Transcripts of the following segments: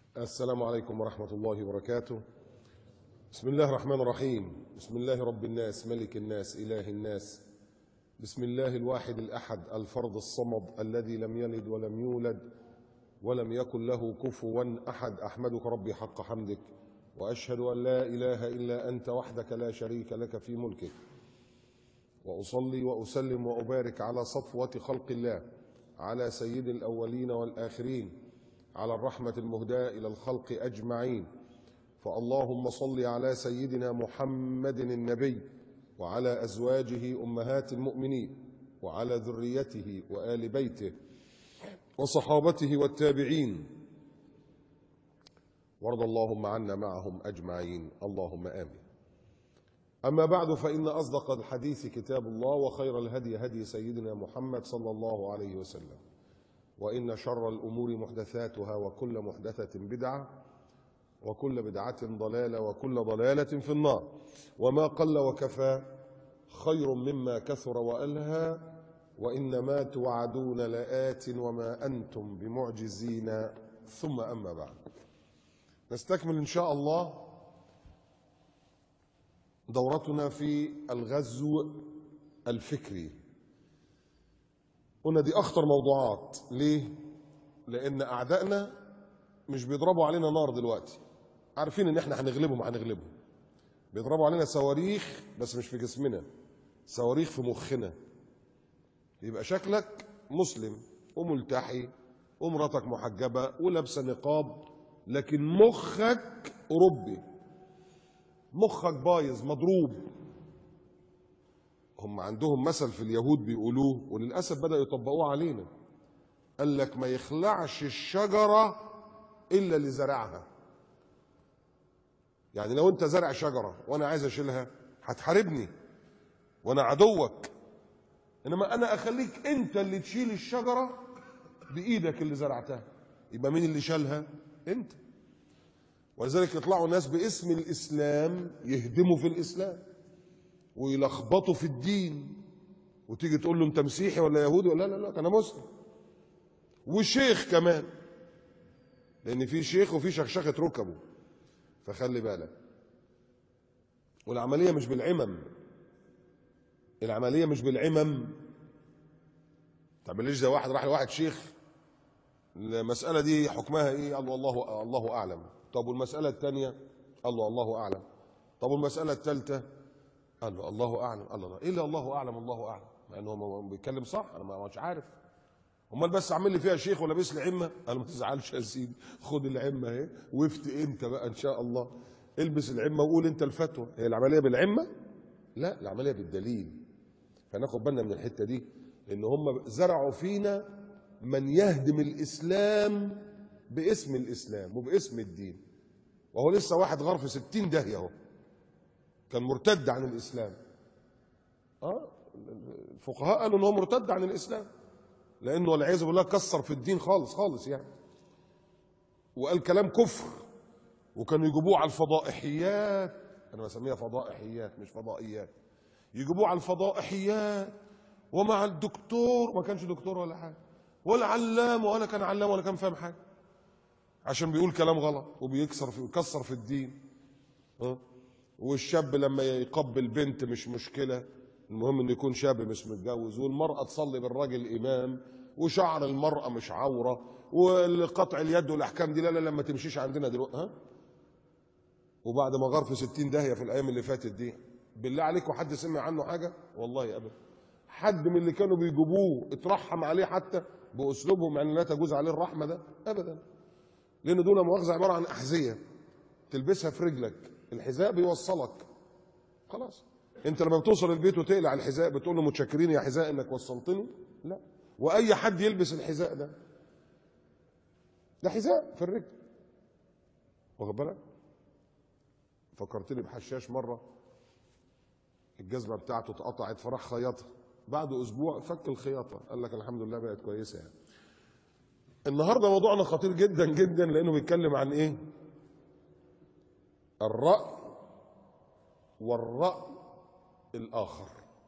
السلام عليكم ورحمة الله وبركاته. بسم الله الرحمن الرحيم. بسم الله رب الناس ملك الناس إله الناس. بسم الله الواحد الأحد الفرد الصمد الذي لم يلد ولم يولد ولم يكن له كفوا أحد. أحمدك ربي حق حمدك، وأشهد أن لا إله إلا أنت وحدك لا شريك لك في ملكك، وأصلي وأسلم وأبارك على صفوة خلق الله، على سيد الأولين والآخرين، على الرحمة المهداة إلى الخلق أجمعين. فاللهم صل على سيدنا محمد النبي وعلى أزواجه أمهات المؤمنين وعلى ذريته وآل بيته وصحابته والتابعين، وارض اللهم عنا معهم أجمعين، اللهم آمين. أما بعد، فإن أصدق الحديث كتاب الله، وخير الهدي هدي سيدنا محمد صلى الله عليه وسلم، وإن شر الأمور محدثاتها، وكل محدثة بدعة، وكل بدعة ضلالة، وكل ضلالة في النار. وما قل وكفى خير مما كثر وألهى، وإنما توعدون لآت وما أنتم بمعجزين. ثم أما بعد، نستكمل إن شاء الله دورتنا في الغزو الفكري. قلنا دي أخطر موضوعات. ليه؟ لأن أعدائنا مش بيضربوا علينا نار دلوقتي، عارفين إن إحنا هنغلبهم. بيضربوا علينا صواريخ، بس مش في جسمنا، صواريخ في مخنا. يبقى شكلك مسلم وملتحي ومراتك محجبة ولابسة نقاب، لكن مخك أوروبي، مخك بايظ مضروب. هم عندهم مثل في اليهود بيقولوه، وللأسف بدأوا يطبقوه علينا. قال لك ما يخلعش الشجرة إلا اللي زرعها. يعني لو أنت زرع شجرة وأنا عايز أشيلها هتحاربني وأنا عدوك، إنما أنا أخليك أنت اللي تشيل الشجرة بإيدك اللي زرعتها. يبقى مين اللي شالها؟ أنت. ولذلك يطلعوا ناس باسم الإسلام يهدموا في الإسلام ويلخبطوا في الدين، وتيجي تقول له أنت مسيحي ولا يهودي؟ ولا لا أنا مسلم. وشيخ كمان، لأن في شيخ وفي شخشخة ركبه، فخلي بالك. والعملية مش بالعمم، العملية مش بالعمم. طب ليش زي واحد راح لواحد شيخ، المسألة دي حكمها إيه؟ قال له الله أعلم. طب والمسألة الثانية؟ قال له الله أعلم. طب والمسألة الثالثة؟ قال له الله أعلم. الله إيه اللي الله أعلم؟ الله أعلم، مع إنه هو بيتكلم صح، أنا ما مش عارف. امال بس عامل لي فيها شيخ ولا بيس العمه؟ قال ما تزعلش يا سيدي، خد العمه اهي وافتي انت بقى ان شاء الله، البس العمه وقول انت الفتوى. هي العمليه بالعمه؟ لا، العمليه بالدليل. فناخد بالنا من الحته دي، ان هم زرعوا فينا من يهدم الاسلام باسم الاسلام وباسم الدين. وهو لسه واحد غار في 60 داهيه اهو، كان مرتد عن الاسلام. الفقهاء قالوا ان هو مرتد عن الاسلام، لأنه والعياذ بالله كسر في الدين خالص يعني، وقال كلام كفر. وكانوا يجيبوه على الفضائحيات، أنا بسميها فضائحيات مش فضائيات، يجيبوه على الفضائحيات ومع الدكتور، ما كانش دكتور ولا حاجة، ولا علام ولا كان علام ولا كان فاهم حاجة، عشان بيقول كلام غلط وبيكسر في الدين. والشاب لما يقبل بنت مش مشكلة، المهم انه يكون شاب مش متجوز. والمرأة تصلي بالراجل إمام، وشعر المرأة مش عورة، والقطع اليد والأحكام دي لا لما تمشيش عندنا دلوقتي. وبعد ما غار في 60 داهية في الأيام اللي فاتت دي، بالله عليكم حد سمع عنه حاجة؟ والله أبدا. حد من اللي كانوا بيجيبوه اترحم عليه حتى بأسلوبهم، يعني لا تجوز عليه الرحمة ده أبدا، لأن دول مؤاخذة عبارة عن أحذية تلبسها في رجلك، الحذاء بيوصلك خلاص. انت لما بتوصل البيت وتقلع الحذاء بتقول له متشكرين يا حذاء انك وصلتني؟ لا. واي حد يلبس الحذاء ده حذاء في الرجل، واخد بالك؟ فكرتني بحشاش مره الجزمه بتاعته اتقطعت، فراح خيطها، بعد اسبوع فك الخياطه، قال لك الحمد لله بقت كويسه يعني. النهارده موضوعنا خطير جدا جدا، لانه بيتكلم عن ايه؟ الرأي والرأي الآخر.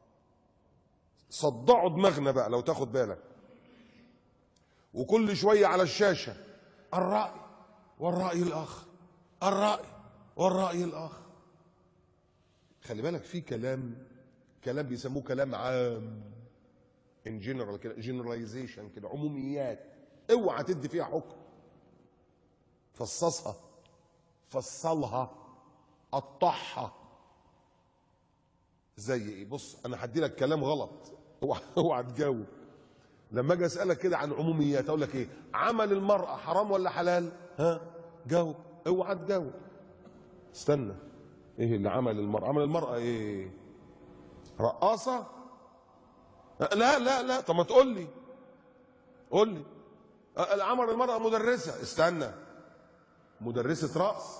صدعوا دماغنا بقى لو تاخد بالك، وكل شوية على الشاشة الرأي والرأي الآخر، والرأي الآخر. خلي بالك في كلام بيسموه كلام عام، ان جنرال كده، جنراليزيشن كده، عموميات، اوعى تدي فيها حكم. فصصها، فصلها، قطعها. زي ايه؟ بص انا هدي لك كلام غلط، اوعى تجاوب. لما اجي اسالك كده عن عموميات اقول لك ايه؟ عمل المراه حرام ولا حلال؟ ها؟ جاوب، اوعى تجاوب. استنى، ايه اللي عمل المراه؟ عمل المراه ايه؟ رقاصه؟ لا لا لا، طب ما تقول لي، قول لي. عمل المراه مدرسه؟ استنى، مدرسه رقص؟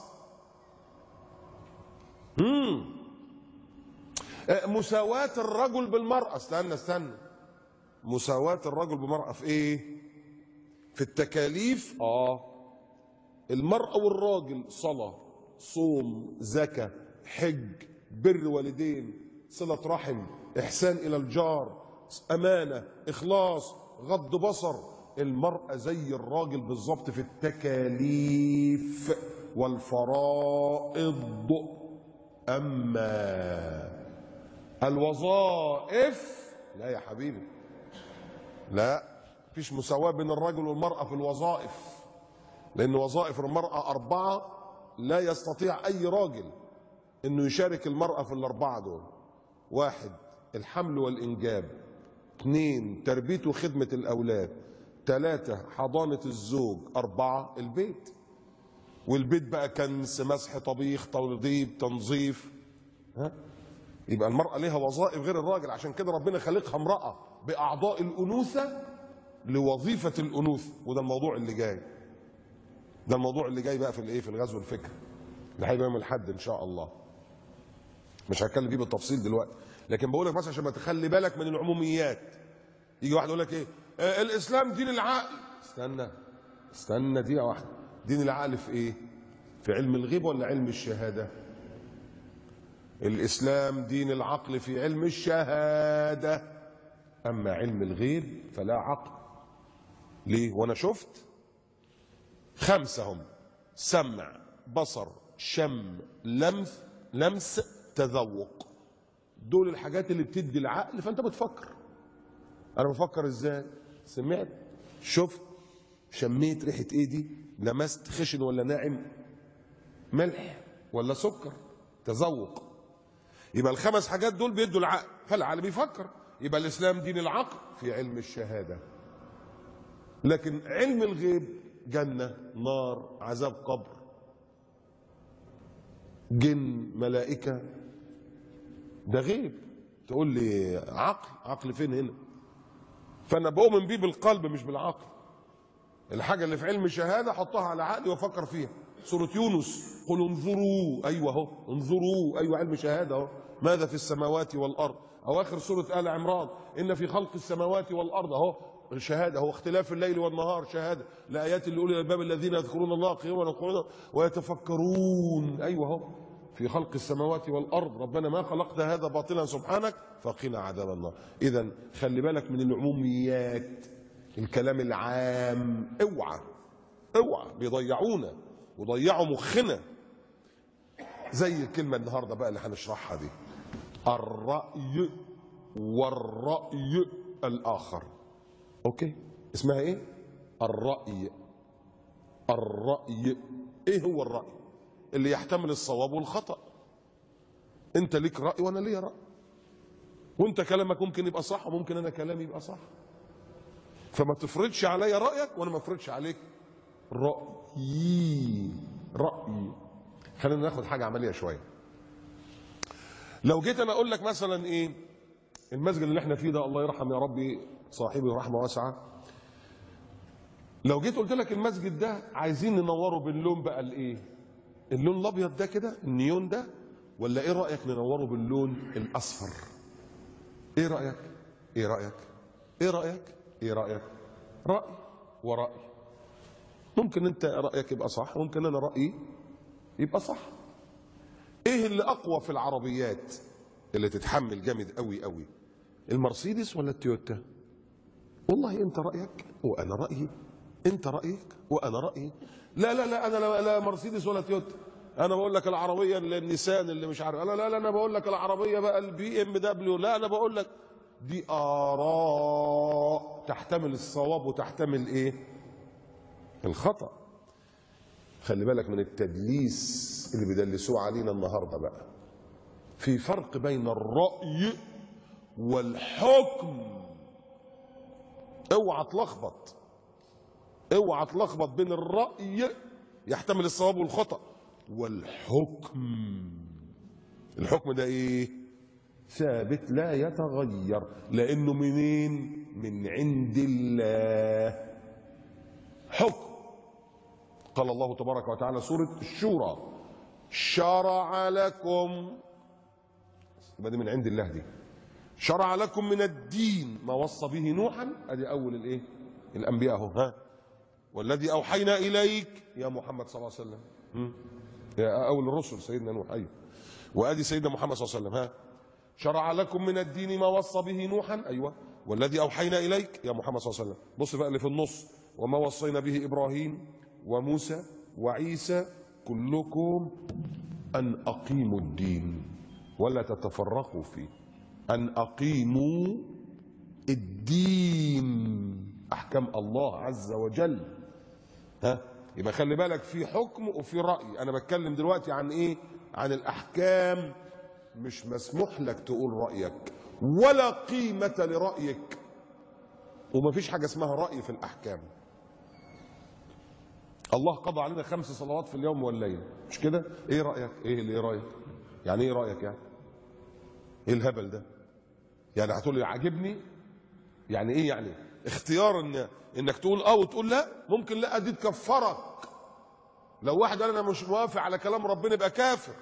مساواة الرجل بالمرأة؟ استنى، مساواة الرجل بالمرأة في ايه؟ في التكاليف. المرأة والراجل صلاة، صوم، زكاة، حج، بر والدين، صلة رحم، إحسان إلى الجار، أمانة، إخلاص، غض بصر. المرأة زي الراجل بالظبط في التكاليف والفرائض. أما الوظائف لا يا حبيبي، لا، مفيش مساواة بين الرجل والمرأة في الوظائف، لأن وظائف المرأة 4 لا يستطيع أي راجل أنه يشارك المرأة في ال4 دول. 1 الحمل والإنجاب، 2 تربية وخدمة الأولاد، 3 حضانة الزوج، 4 البيت. والبيت بقى كنس، مسح، طبيخ، تنظيف، تنظيف. يبقى المرأة ليها وظائف غير الراجل. عشان كده ربنا خلقها امرأة بأعضاء الأنوثة لوظيفة الأنوثة. وده الموضوع اللي جاي، ده الموضوع اللي جاي بقى في الايه، في الغزو الفكري اللي هيبقى يوم الاحد ان شاء الله. مش هتكلم فيه بالتفصيل دلوقتي، لكن بقول لك بس عشان ما تخلي بالك من العموميات. يجي واحد يقول لك ايه؟ الاسلام دين العقل. استنى دقيقة واحدة، دين العقل في ايه؟ في علم الغيب ولا علم الشهادة؟ الاسلام دين العقل في علم الشهادة، اما علم الغيب فلا عقل. ليه؟ وانا شفت 5 هم: سمع، بصر، شم، لمس، تذوق. دول الحاجات اللي بتدي العقل. فانت بتفكر. انا بفكر ازاي؟ سمعت، شفت، شميت ريحه ايه دي، لمست خشن ولا ناعم، ملح ولا سكر، تذوق. يبقى ال5 حاجات دول بيدوا العقل، فالعقل بيفكر. يبقى الاسلام دين العقل في علم الشهاده. لكن علم الغيب جنه، نار، عذاب قبر، جن، ملائكه، ده غيب. تقول لي عقل فين هنا؟ فانا بؤمن بيه بالقلب مش بالعقل. الحاجه اللي في علم الشهاده احطها على عقلي وافكر فيها. سوره يونس، قل انظروا، ايوه اهو، انظروا، ايوه علم شهاده اهو، ماذا في السماوات والارض. اواخر سوره ال عمران، ان في خلق السماوات والارض اهو الشهاده، هو اختلاف الليل والنهار شهاده، لايات لاولي الالباب الذين يذكرون الله قياما وقعودا ويتفكرون، ايوه اهو في خلق السماوات والارض، ربنا ما خلقت هذا باطلا سبحانك فقنا عذاب النار. اذا خلي بالك من العموميات، الكلام العام. اوعى بيضيعونا وضيعوا مخنا. زي الكلمه النهارده بقى اللي هنشرحها دي، الرأي والرأي الآخر. اوكي، اسمها ايه؟ الرأي. ايه هو الرأي؟ اللي يحتمل الصواب والخطأ. انت ليك رأي وانا ليا رأي، وانت كلامك ممكن يبقى صح وممكن انا كلامي يبقى صح. فما تفرضش عليا رأيك وانا ما افرضش عليك رأيي. خلينا ناخد حاجة عملية شوية. لو جيت انا اقول لك مثلا ايه، المسجد اللي احنا فيه ده الله يرحم يا ربي صاحبه رحمة واسعة، لو جيت قلت لك المسجد ده عايزين ننوره باللون بقى الايه؟ اللون الابيض ده كده، النيون ده، ولا ايه رايك ننوره باللون الاصفر؟ ايه رايك؟ راي وراي. ممكن انت رايك يبقى صح، ممكن انا رايي يبقى صح. ايه اللي اقوى في العربيات اللي تتحمل جامد قوي قوي، المرسيدس ولا التويوتا؟ والله انت رايك وانا رايي انت رايك وانا رايي. لا لا لا، انا لا مرسيدس ولا تويوتا، انا بقول لك العربيه النيسان اللي مش عارف، لا لا لا، انا بقول لك العربيه بقى البي ام دبليو، لا انا بقول لك. دي اراء تحتمل الصواب وتحتمل ايه؟ الخطا. خلي بالك من التدليس اللي بيدلسوه علينا النهارده بقى. في فرق بين الراي والحكم. اوعى تلخبط، اوعى تلخبط بين الراي يحتمل الصواب والخطا والحكم. الحكم ده ايه؟ ثابت لا يتغير، لانه منين؟ من عند الله. حكم. قال الله تبارك وتعالى سورة الشورى: شرع لكم، يبقى دي من عند الله دي. شرع لكم من الدين ما وصى به نوحا، ادي اول الايه؟ الانبياء اهو. ها، والذي اوحينا اليك يا محمد صلى الله عليه وسلم. يا اول الرسل سيدنا نوح. ايوه، وادي سيدنا محمد صلى الله عليه وسلم. ها، شرع لكم من الدين ما وصى به نوحا، ايوه، والذي اوحينا اليك يا محمد صلى الله عليه وسلم. بص بقى اللي في النص: وما وصينا به ابراهيم وموسى وعيسى كلكم ان اقيموا الدين ولا تتفرقوا فيه. ان اقيموا الدين، احكام الله عز وجل. ها، يبقى خلي بالك في حكم وفي راي. انا بتكلم دلوقتي عن ايه؟ عن الاحكام. مش مسموح لك تقول رايك ولا قيمه لرايك، ومفيش حاجه اسمها راي في الاحكام. الله قضى علينا 5 صلوات في اليوم والليله، مش كده؟ ايه رايك؟ ايه اللي ايه رايك؟ يعني ايه رايك؟ يعني ايه الهبل ده؟ يعني هتقول لي عاجبني؟ يعني ايه يعني؟ اختيار انك تقول اه وتقول لا؟ ممكن لا دي تكفرك. لو واحد قال انا مش موافق على كلام ربنا يبقى كافر.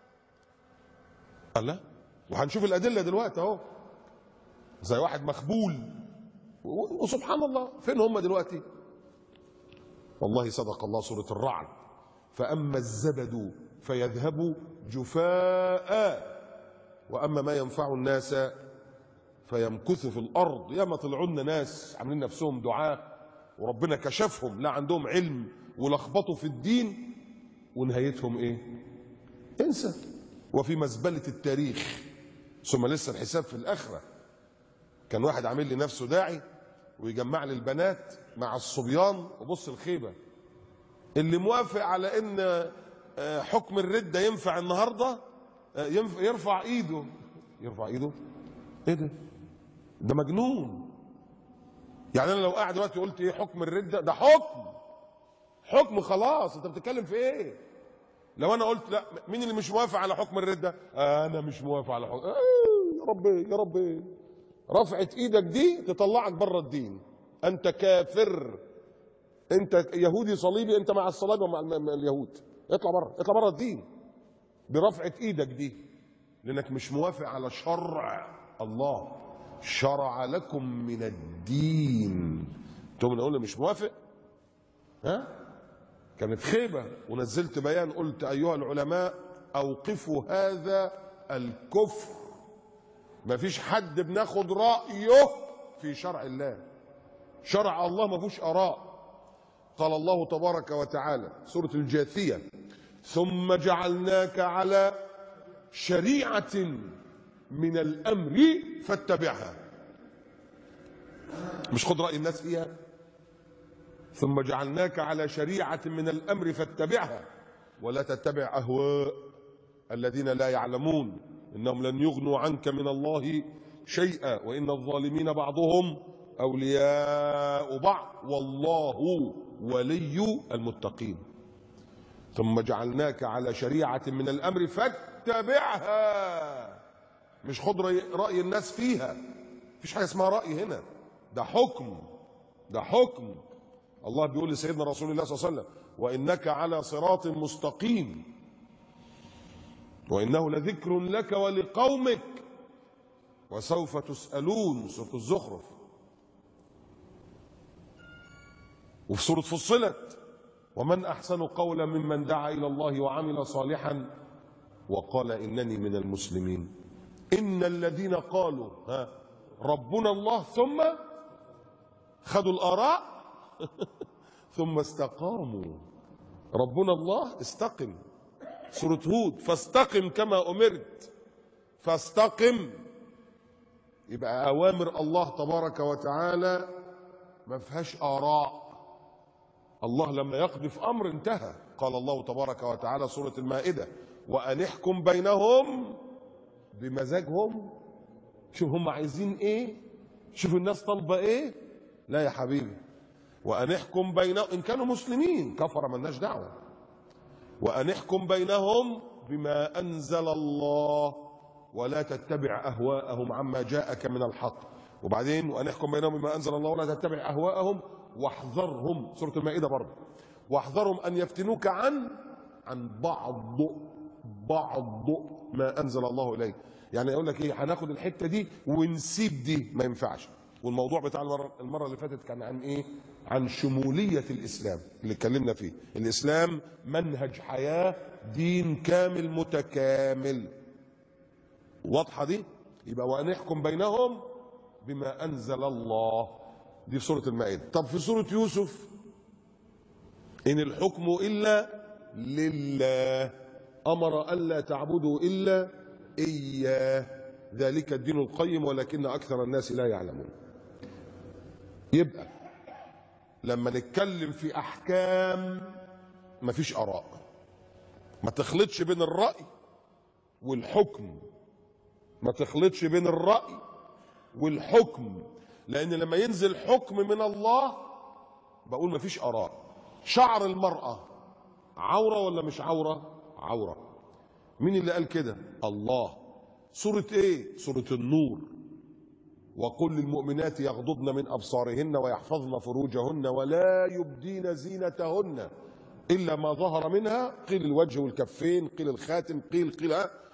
قال لا، وهنشوف الادله دلوقتي اهو. زي واحد مخبول، وسبحان الله فين هم دلوقتي؟ والله صدق الله سورة الرعد: فأما الزبد فيذهب جفاء وأما ما ينفع الناس فيمكث في الأرض. ياما طلعوا لنا ناس عاملين نفسهم دعاة وربنا كشفهم لا عندهم علم ولخبطوا في الدين، ونهايتهم ايه؟ انسى. وفي مزبلة التاريخ، ثم لسه الحساب في الآخرة. كان واحد عامل لي نفسه داعي ويجمع لي البنات مع الصبيان، وبص الخيبة، اللي موافق على ان حكم الردة ينفع النهاردة يرفع ايده. يرفع ايده؟ ايه ده؟ ده مجنون. يعني انا لو قاعد دلوقتي قلت ايه حكم الردة، ده حكم خلاص. انت بتتكلم في ايه؟ لو انا قلت لا، مين اللي مش موافق على حكم الردة؟ انا مش موافق على حكم. يا ربي يا ربي، رفعت ايدك دي تطلعك بره الدين. انت كافر، انت يهودي صليبي، انت مع الصليب ومع اليهود. اطلع بره، اطلع بره الدين برفعه ايدك دي، لانك مش موافق على شرع الله. شرع لكم من الدين. تقوم نقول مش موافق؟ ها، كانت خيبه. ونزلت بيان قلت ايها العلماء اوقفوا هذا الكفر. ما فيش حد بناخد رايه في شرع الله. شرع الله ما فيهوش اراء. قال الله تبارك وتعالى سورة الجاثية: ثم جعلناك على شريعة من الأمر فاتبعها. مش خد رأي الناس فيها. ثم جعلناك على شريعة من الأمر فاتبعها ولا تتبع أهواء الذين لا يعلمون إنهم لن يغنوا عنك من الله شيئا وإن الظالمين بعضهم أولياء بعض والله ولي المتقين. ثم جعلناك على شريعة من الأمر فاتبعها. مش خد رأي الناس فيها. مفيش حاجة اسمها رأي هنا، ده حكم. ده حكم. الله بيقول لسيدنا رسول الله صلى الله عليه وسلم: وإنك على صراط مستقيم وإنه لذكر لك ولقومك وسوف تسألون. سورة الزخرف. وفي سورة فصلت: ومن أحسن قولا ممن دعا إلى الله وعمل صالحا وقال إنني من المسلمين. إن الذين قالوا ربنا الله ثم خدوا الآراء ثم استقاموا. ربنا الله استقم. سورة هود فاستقم كما أمرت. فاستقم. يبقى أوامر الله تبارك وتعالى ما فيهاش آراء. الله لما يقضي في أمر انتهى. قال الله تبارك وتعالى سورة المائدة وأن احكم بينهم بمزاجهم. شوف هم عايزين ايه، شوف الناس طالبه ايه. لا يا حبيبي، وأن احكم بينهم إن كانوا مسلمين، كفر ملناش دعوة. وأن احكم بينهم بما أنزل الله ولا تتبع أهواءهم عما جاءك من الحق. وبعدين وأن احكم بينهم بما أنزل الله ولا تتبع أهواءهم واحذرهم. سورة المائدة برضه واحذرهم أن يفتنوك عن بعض ما أنزل الله إليك. يعني يقول لك ايه، هناخد الحته دي ونسيب دي، ما ينفعش. والموضوع بتاع المره اللي فاتت كان عن ايه؟ عن شموليه الاسلام اللي اتكلمنا فيه. الاسلام منهج حياه، دين كامل متكامل. واضحه دي؟ يبقى وان يحكم بينهم بما انزل الله، دي في سوره المائده. طب في سوره يوسف ان الحكم الا لله، امر الا تعبدوا الا إياه ذلك الدين القيم ولكن أكثر الناس لا يعلمون. يبقى لما نتكلم في أحكام مفيش آراء، ما تخلطش بين الرأي والحكم، ما تخلطش بين الرأي والحكم، لأن لما ينزل حكم من الله بقول مفيش آراء. شعر المرأة عورة ولا مش عورة؟ عورة. مين اللي قال كده؟ الله. سورة ايه؟ سورة النور. وقل للمؤمنات يغضضن من أبصارهن ويحفظن فروجهن ولا يبدين زينتهن إلا ما ظهر منها، قيل الوجه والكفين، قيل الخاتم، قيل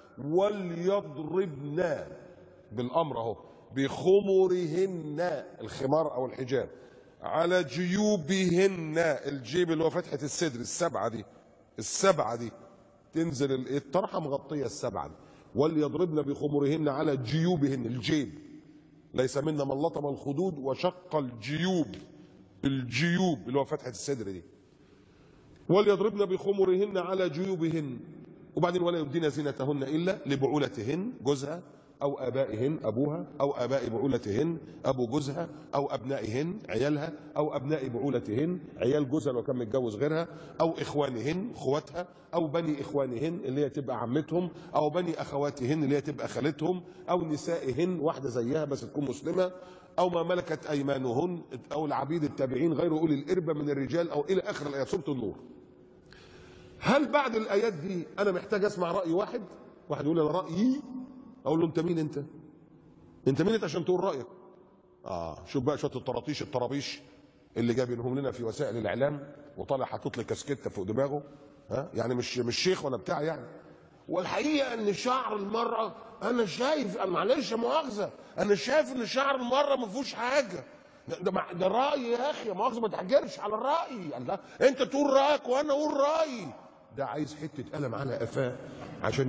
وليضربن بالأمر اهو بخمرهن، الخمار أو الحجاب، على جيوبهن، الجيب اللي هو فتحة الصدر، السبعة دي تنزل الطرحه مغطيه السبعه دي. وليضربن بخمرهن على جيوبهن، الجيب. ليس منا من لطم الخدود وشق الجيوب اللي هو فتحه الصدر دي. وليضربن بخمرهن على جيوبهن. وبعدين ولا يبدين زينتهن الا لبعولتهن، جوزها او ابائهن، ابوها او اباء بعولتهن، ابو جوزها او ابنائهن، عيالها او ابناء بعولتهن، عيال جوزها لو كان متجوز غيرها، او اخوانهن، اخواتها، او بني اخوانهن اللي هي تبقى عمتهم، او بني اخواتهن اللي هي تبقى خالتهم، او نسائهن واحده زيها بس تكون مسلمه، او ما ملكت ايمانهن، او العبيد التابعين غير اولي الاربه من الرجال، او الى اخر الايات. سوره النور. هل بعد الايات دي انا محتاج اسمع راي واحد يقول انا رايي؟ اقول له انت مين انت؟ انت مين انت عشان تقول رايك؟ شوف بقى شويه الطرابيش اللي جايبينهم لنا في وسائل الاعلام، وطالع حاطط لي كاسكته فوق دماغه، يعني مش شيخ ولا بتاع يعني. والحقيقه ان شعر المراه انا شايف، معلش مؤاخذه، انا شايف ان شعر المراه ما فيهوش حاجه. ده رايي يا اخي، مؤاخذه ما تحجرش على الراي. الله، انت تقول رايك وانا اقول رايي. ده عايز حته قلم على قفاه عشان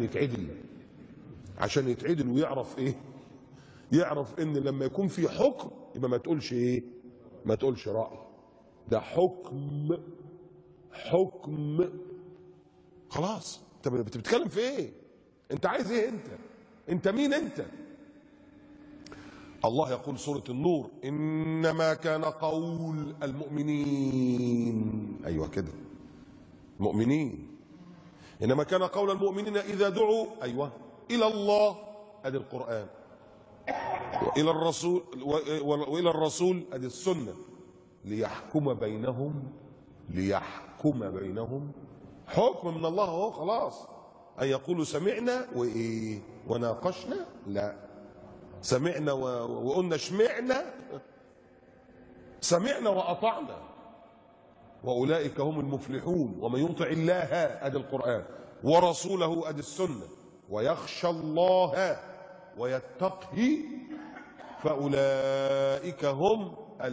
يتعدل ويعرف ايه؟ يعرف ان لما يكون في حكم يبقى ما تقولش ايه؟ ما تقولش رأي. ده حكم خلاص. انت بتتكلم في ايه؟ انت عايز ايه؟ انت مين انت؟ الله يقول سورة النور انما كان قول المؤمنين، ايوه كده، مؤمنين، انما كان قول المؤمنين اذا دعوا الى الله، ادي القرآن، والى الرسول ادي السنة، ليحكم بينهم حكم من الله اهو. خلاص، ان يقولوا سمعنا وناقشنا، لا، سمعنا وقلنا سمعنا واطعنا واولئك هم المفلحون. ومن يطع الله، ادي القرآن، ورسوله، ادي السنة، ويخشى الله ويتقي فاولئك هم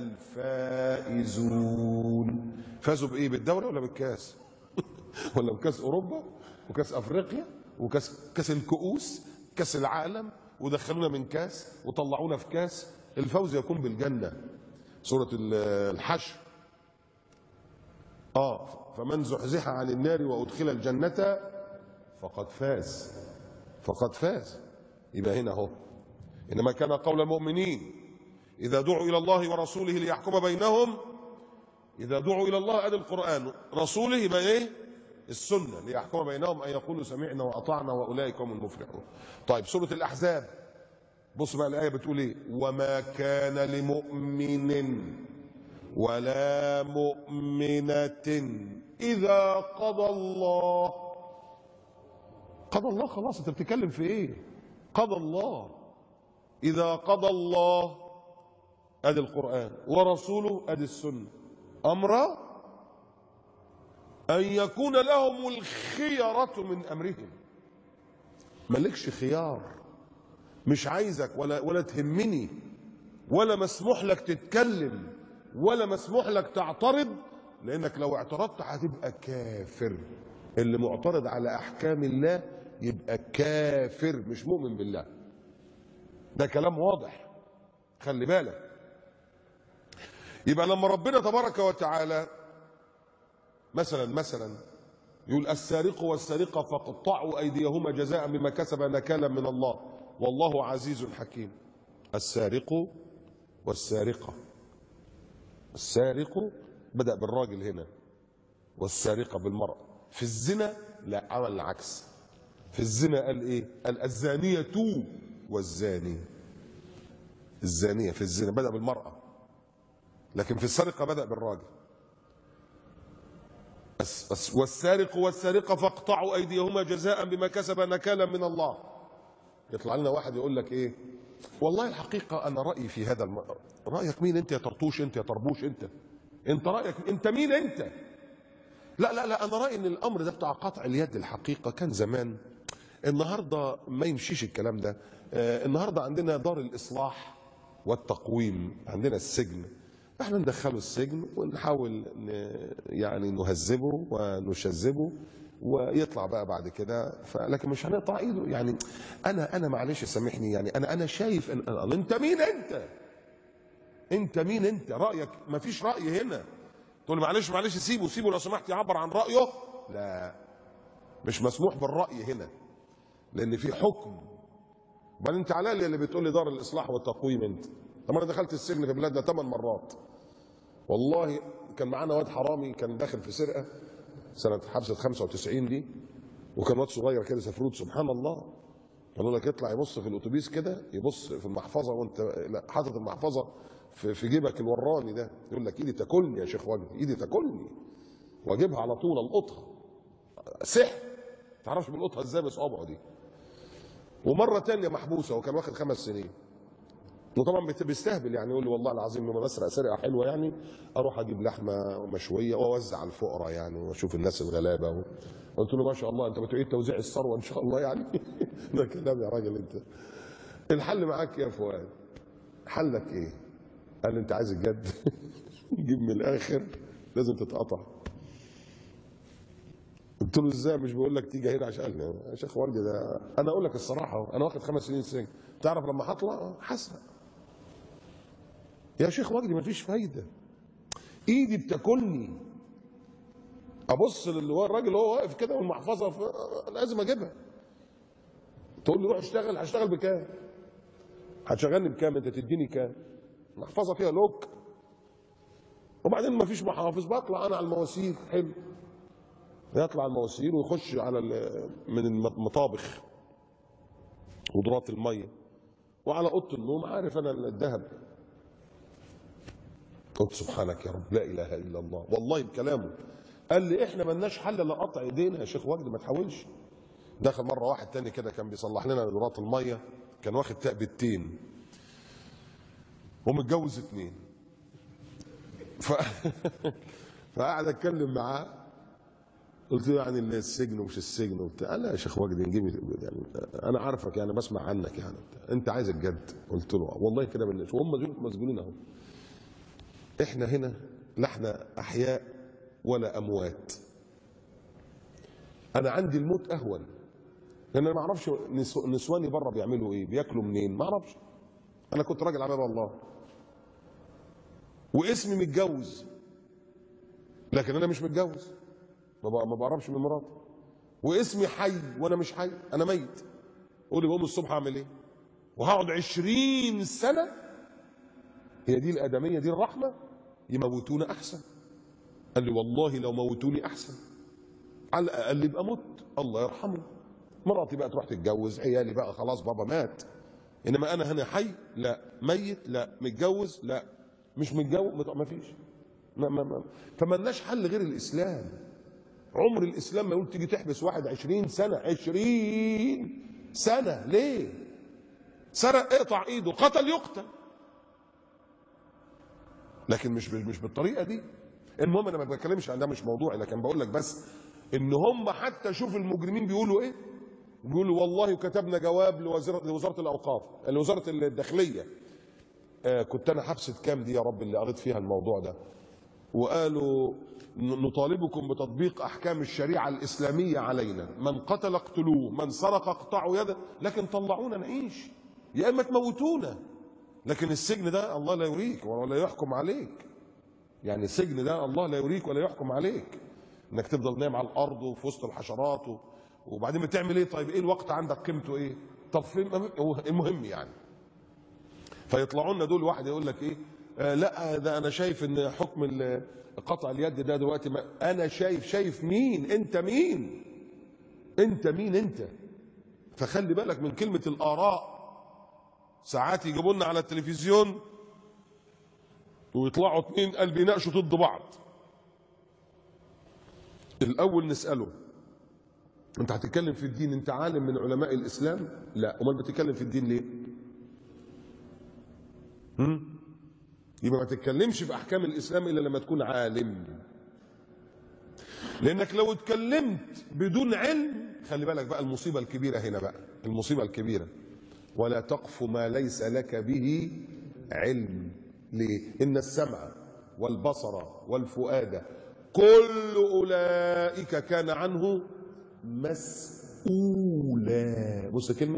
الفائزون. فازوا بايه؟ بالدوري ولا بالكاس؟ ولا بكاس اوروبا وكاس افريقيا وكاس الكؤوس، كاس العالم، ودخلونا من كاس وطلعونا في كاس. الفوز يكون بالجنه. سوره الحشر فمن زحزح عن النار وادخل الجنه فقد فاز. فقد فاز. يبقى هنا اهو، انما كان قول المؤمنين اذا دعوا الى الله ورسوله ليحكم بينهم، اذا دعوا الى الله ادي القران، رسوله يبقى ايه؟ السنه، ليحكم بينهم ان يقولوا سمعنا واطعنا واولئك هم المفلحون. طيب سوره الاحزاب، بص بقى الايه بتقول ايه؟ وما كان لمؤمن ولا مؤمنه اذا قضى الله. قضى الله، خلاص انت بتتكلم في ايه؟ قضى الله، اذا قضى الله ادي القران ورسوله ادي السنه، امر ان يكون لهم الخيره من امرهم. مالكش خيار، مش عايزك ولا تهمني، ولا مسموح لك تتكلم، ولا مسموح لك تعترض، لانك لو اعترضت هتبقى كافر. اللي معترض على احكام الله يبقى كافر، مش مؤمن بالله. ده كلام واضح، خلي بالك. يبقى لما ربنا تبارك وتعالى مثلا يقول السارق والسارقه فاقطعوا ايديهما جزاء بما كسبا نكالا من الله والله عزيز حكيم. السارق والسارقه، السارق بدأ بالراجل هنا والسارقه بالمرأة. في الزنا لا، عمل العكس. في الزنا قال ايه؟ قال الزانية والزاني. الزانية في الزنا بدأ بالمرأة، لكن في السرقة بدأ بالراجل. والسارق والسارقة فاقطعوا أيديهما جزاء بما كسبا نكالا من الله. يطلع لنا واحد يقول لك ايه؟ والله الحقيقة أنا رأيي في هذا رأيك مين أنت يا طرطوش؟ أنت يا طربوش؟ أنت رأيك أنت مين أنت؟ لا أنا رأيي إن الأمر ده بتاع قطع اليد الحقيقة كان زمان، النهارده ما يمشيش الكلام ده. النهارده عندنا دار الإصلاح والتقويم، عندنا السجن، احنا ندخله السجن ونحاول يعني نهذبه ونشذبه ويطلع بقى بعد كده، لكن مش هنقطع ايده. يعني انا معلش سامحني، يعني انا شايف انت مين انت؟ انت مين انت؟ رايك ما فيش راي هنا. تقول معلش سيبه لو سمحت يعبر عن رايه. لا، مش مسموح بالراي هنا، لان في حكم. بل انت على اللي بتقول لي دار الاصلاح والتقويم انت. طب انا دخلت السجن في بلادنا 8 مرات والله. كان معانا واد حرامي كان داخل في سرقه سنه حبسه 95 دي، وكان واد صغير كده سفروت، سبحان الله. قالوا لك اطلع يبص في الاتوبيس كده، يبص في المحفظه وانت حاطط المحفظه في جيبك الوراني ده، يقول لك ايدي تاكلني يا شيخ وجدي، ايدي تاكلني، واجيبها على طول القطها. سحر، ما تعرفش بيلقطها ازاي بصوابعه دي. ومره ثانيه محبوسه وكان واخد 5 سنين، وطبعا بيستهبل، يعني يقول لي والله العظيم لما بسرق سرقه حلوه يعني اروح اجيب لحمه مشويه واوزع على الفقراء يعني، واشوف الناس الغلابه. قلت له ما شاء الله انت بتعيد توزيع الثروه ان شاء الله يعني. ده كلام يا راجل انت. الحل معاك يا فؤاد، حلك ايه؟ قال لي انت عايز الجد. جيب من الاخر، لازم تتقطع. قلت له ازاي؟ مش بقول لك تيجي هنا عشان يا شيخ وردي ده انا اقول لك الصراحه، انا واخد 5 سنين سجن، تعرف لما هطلع هسرق يا شيخ وجدي. مفيش فايده، ايدي بتاكلني. ابص للراجل وهو واقف كده والمحفظه لازم اجيبها. تقول لي روح اشتغل، هشتغل بكام؟ هتشغلني بكام؟ انت تديني كام؟ محفظه فيها لوك، وبعدين مفيش محافظ، بطلع انا على المواسير. حلو، يطلع المواسير ويخش على من المطابخ ودرات الميه وعلى اوضه النوم، عارف انا الذهب. قلت سبحانك يا رب، لا اله الا الله. والله بكلامه قال لي احنا مالناش حل الا قطع ايدينا يا شيخ وجدي، ما تحاولش. دخل مره واحد تاني كده كان بيصلح لنا دورات الميه، كان واخد تأبتين ومتجوز 2. فقعد اتكلم معاه، قلت له يعني السجن ومش السجن وبتاع. قال لا يا شيخ وجدي نجيب يعني انا عارفك يعني بسمع عنك يعني انت عايز الجد. قلت له والله كده بالناس وهم دول مسجونين اهو. احنا هنا لا احنا احياء ولا اموات. انا عندي الموت اهون، لان انا ما اعرفش نسواني بره بيعملوا ايه، بياكلوا منين، ما اعرفش. انا كنت راجل على باب الله واسمي متجوز، لكن انا مش متجوز، ما بقربش من مراتي، واسمي حي وانا مش حي، انا ميت. قول لي بقوم الصبح اعمل ايه؟ وهقعد 20 سنه. هي دي الادميه، دي الرحمه؟ يموتونا احسن. قال لي والله لو موتوني احسن، على الاقل يبقى مت، الله يرحمه. مراتي بقى تروح تتجوز، عيالي بقى خلاص بابا مات. انما انا هنا حي لا، ميت لا، متجوز لا، مش متجوز ما فيش. فمالناش حل غير الاسلام. عمر الاسلام ما يقول تيجي تحبس واحد 20 سنه. 20 سنه ليه؟ سرق اقطع ايده، قتل يقتل، لكن مش بالطريقه دي. المهم انا ما بتكلمش عن ده، مش موضوعي، لكن بقول لك بس ان هم حتى شوف المجرمين بيقولوا ايه. بيقولوا والله كتبنا جواب لوزاره الاوقاف، لوزاره الداخليه. كنت انا حبسه كام دي يا رب اللي قريت فيها الموضوع ده، وقالوا نطالبكم بتطبيق احكام الشريعه الاسلاميه علينا، من قتل اقتلوه، من سرق اقطعوا يده، لكن طلعونا نعيش يا اما تموتونا. لكن السجن ده الله لا يريك ولا يحكم عليك. يعني السجن ده الله لا يريك ولا يحكم عليك، انك تفضل نايم على الارض وفي وسط الحشرات وبعدين بتعمل ايه؟ طيب ايه الوقت عندك قيمته ايه؟ طب فين المهم يعني. فيطلعوا لنا دول، واحد يقول لك ايه؟ لا ده انا شايف ان حكم قطع اليد ده دلوقتي انا شايف مين؟ انت مين؟ انت مين انت؟ فخلي بالك من كلمه الاراء. ساعات يجيبوا لنا على التلفزيون ويطلعوا اتنين قال بيناقشوا ضد بعض. الاول نساله انت هتتكلم في الدين، انت عالم من علماء الاسلام؟ لا. امال بتتكلم في الدين ليه؟ يبقى ما تتكلمش في احكام الاسلام الا لما تكون عالم. لانك لو اتكلمت بدون علم، خلي بالك بقى المصيبه الكبيره هنا بقى، المصيبه الكبيره، ولا تقف ما ليس لك به علم. ليه؟ ان السمع والبصر والفؤاد كل اولئك كان عنه مسؤولا. بص كلمه